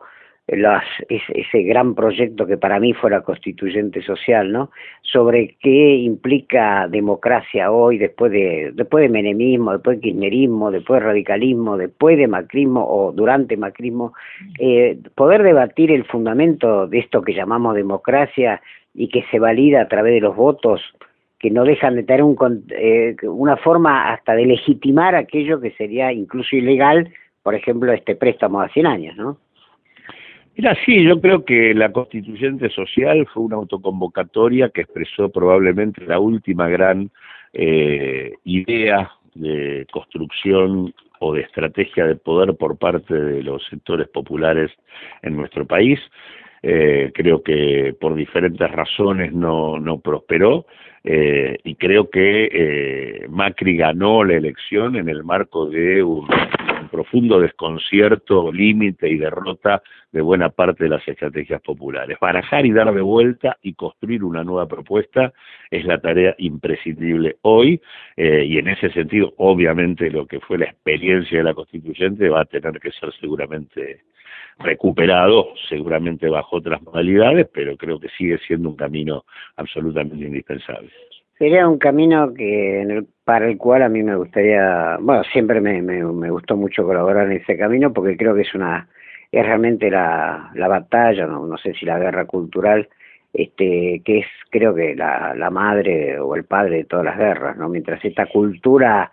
ese gran proyecto que para mí fue la Constituyente Social, ¿no? Sobre qué implica democracia hoy, después de menemismo, después de kirchnerismo, después de radicalismo, después de macrismo o durante macrismo, poder debatir el fundamento de esto que llamamos democracia y que se valida a través de los votos, que no dejan de tener una forma hasta de legitimar aquello que sería incluso ilegal, por ejemplo, este préstamo a 100 años, ¿no? Mira, sí, yo creo que la Constituyente Social fue una autoconvocatoria que expresó probablemente la última gran idea de construcción o de estrategia de poder por parte de los sectores populares en nuestro país. Creo que por diferentes razones no prosperó, y creo que Macri ganó la elección en el marco de un profundo desconcierto, límite y derrota de buena parte de las estrategias populares. Barajar y dar de vuelta y construir una nueva propuesta es la tarea imprescindible hoy, y en ese sentido, obviamente, lo que fue la experiencia de la Constituyente va a tener que ser seguramente recuperado, seguramente bajo otras modalidades, pero creo que sigue siendo un camino absolutamente indispensable. Sería un camino para el cual a mí me gustaría, bueno, siempre me gustó mucho colaborar en ese camino, porque creo que es realmente la batalla, no sé si la guerra cultural, que es creo que la madre o el padre de todas las guerras, ¿no? Mientras esta cultura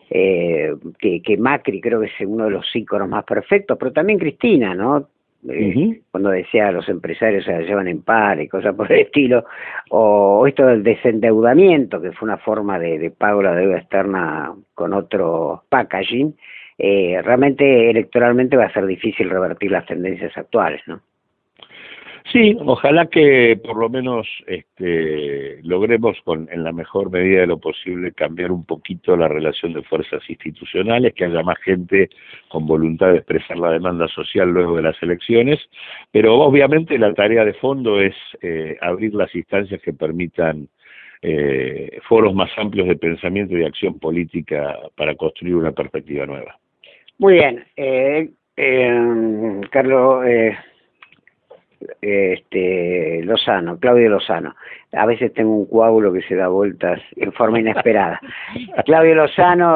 que Macri creo que es uno de los íconos más perfectos, pero también Cristina, ¿no? Cuando decía los empresarios se la llevan en par y cosas por el estilo, o esto del desendeudamiento, que fue una forma de pago de la deuda externa con otro packaging, realmente electoralmente va a ser difícil revertir las tendencias actuales, ¿no? Sí, ojalá que por lo menos logremos en la mejor medida de lo posible cambiar un poquito la relación de fuerzas institucionales, que haya más gente con voluntad de expresar la demanda social luego de las elecciones, pero obviamente la tarea de fondo es abrir las instancias que permitan foros más amplios de pensamiento y de acción política para construir una perspectiva nueva. Muy bien, Carlos Lozano, Claudio Lozano. A veces tengo un coágulo que se da vueltas en forma inesperada. Claudio Lozano,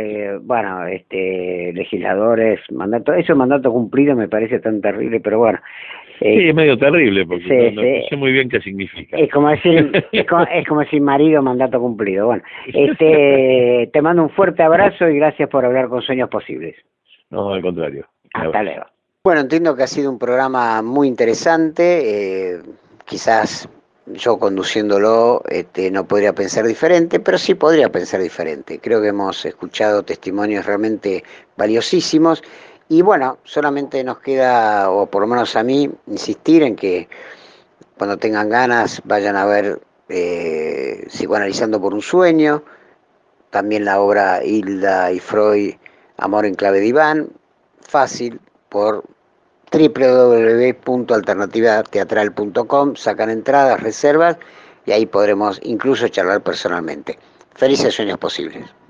legisladores, mandato cumplido me parece tan terrible, pero bueno. Sí, es medio terrible, porque sí, no sé muy bien qué significa. Es como decir marido, mandato cumplido. Bueno, te mando un fuerte abrazo y gracias por hablar con Sueños Posibles. No, al contrario. Hasta luego. Bueno, entiendo que ha sido un programa muy interesante, quizás yo conduciéndolo no podría pensar diferente, pero sí podría pensar diferente. Creo que hemos escuchado testimonios realmente valiosísimos y bueno, solamente nos queda, o por lo menos a mí, insistir en que cuando tengan ganas vayan a ver Psicoanalizando por un sueño, también la obra Hilda y Freud, Amor en clave de Iván, fácil, por www.alternativateatral.com, sacan entradas, reservas y ahí podremos incluso charlar personalmente. Felices sueños posibles.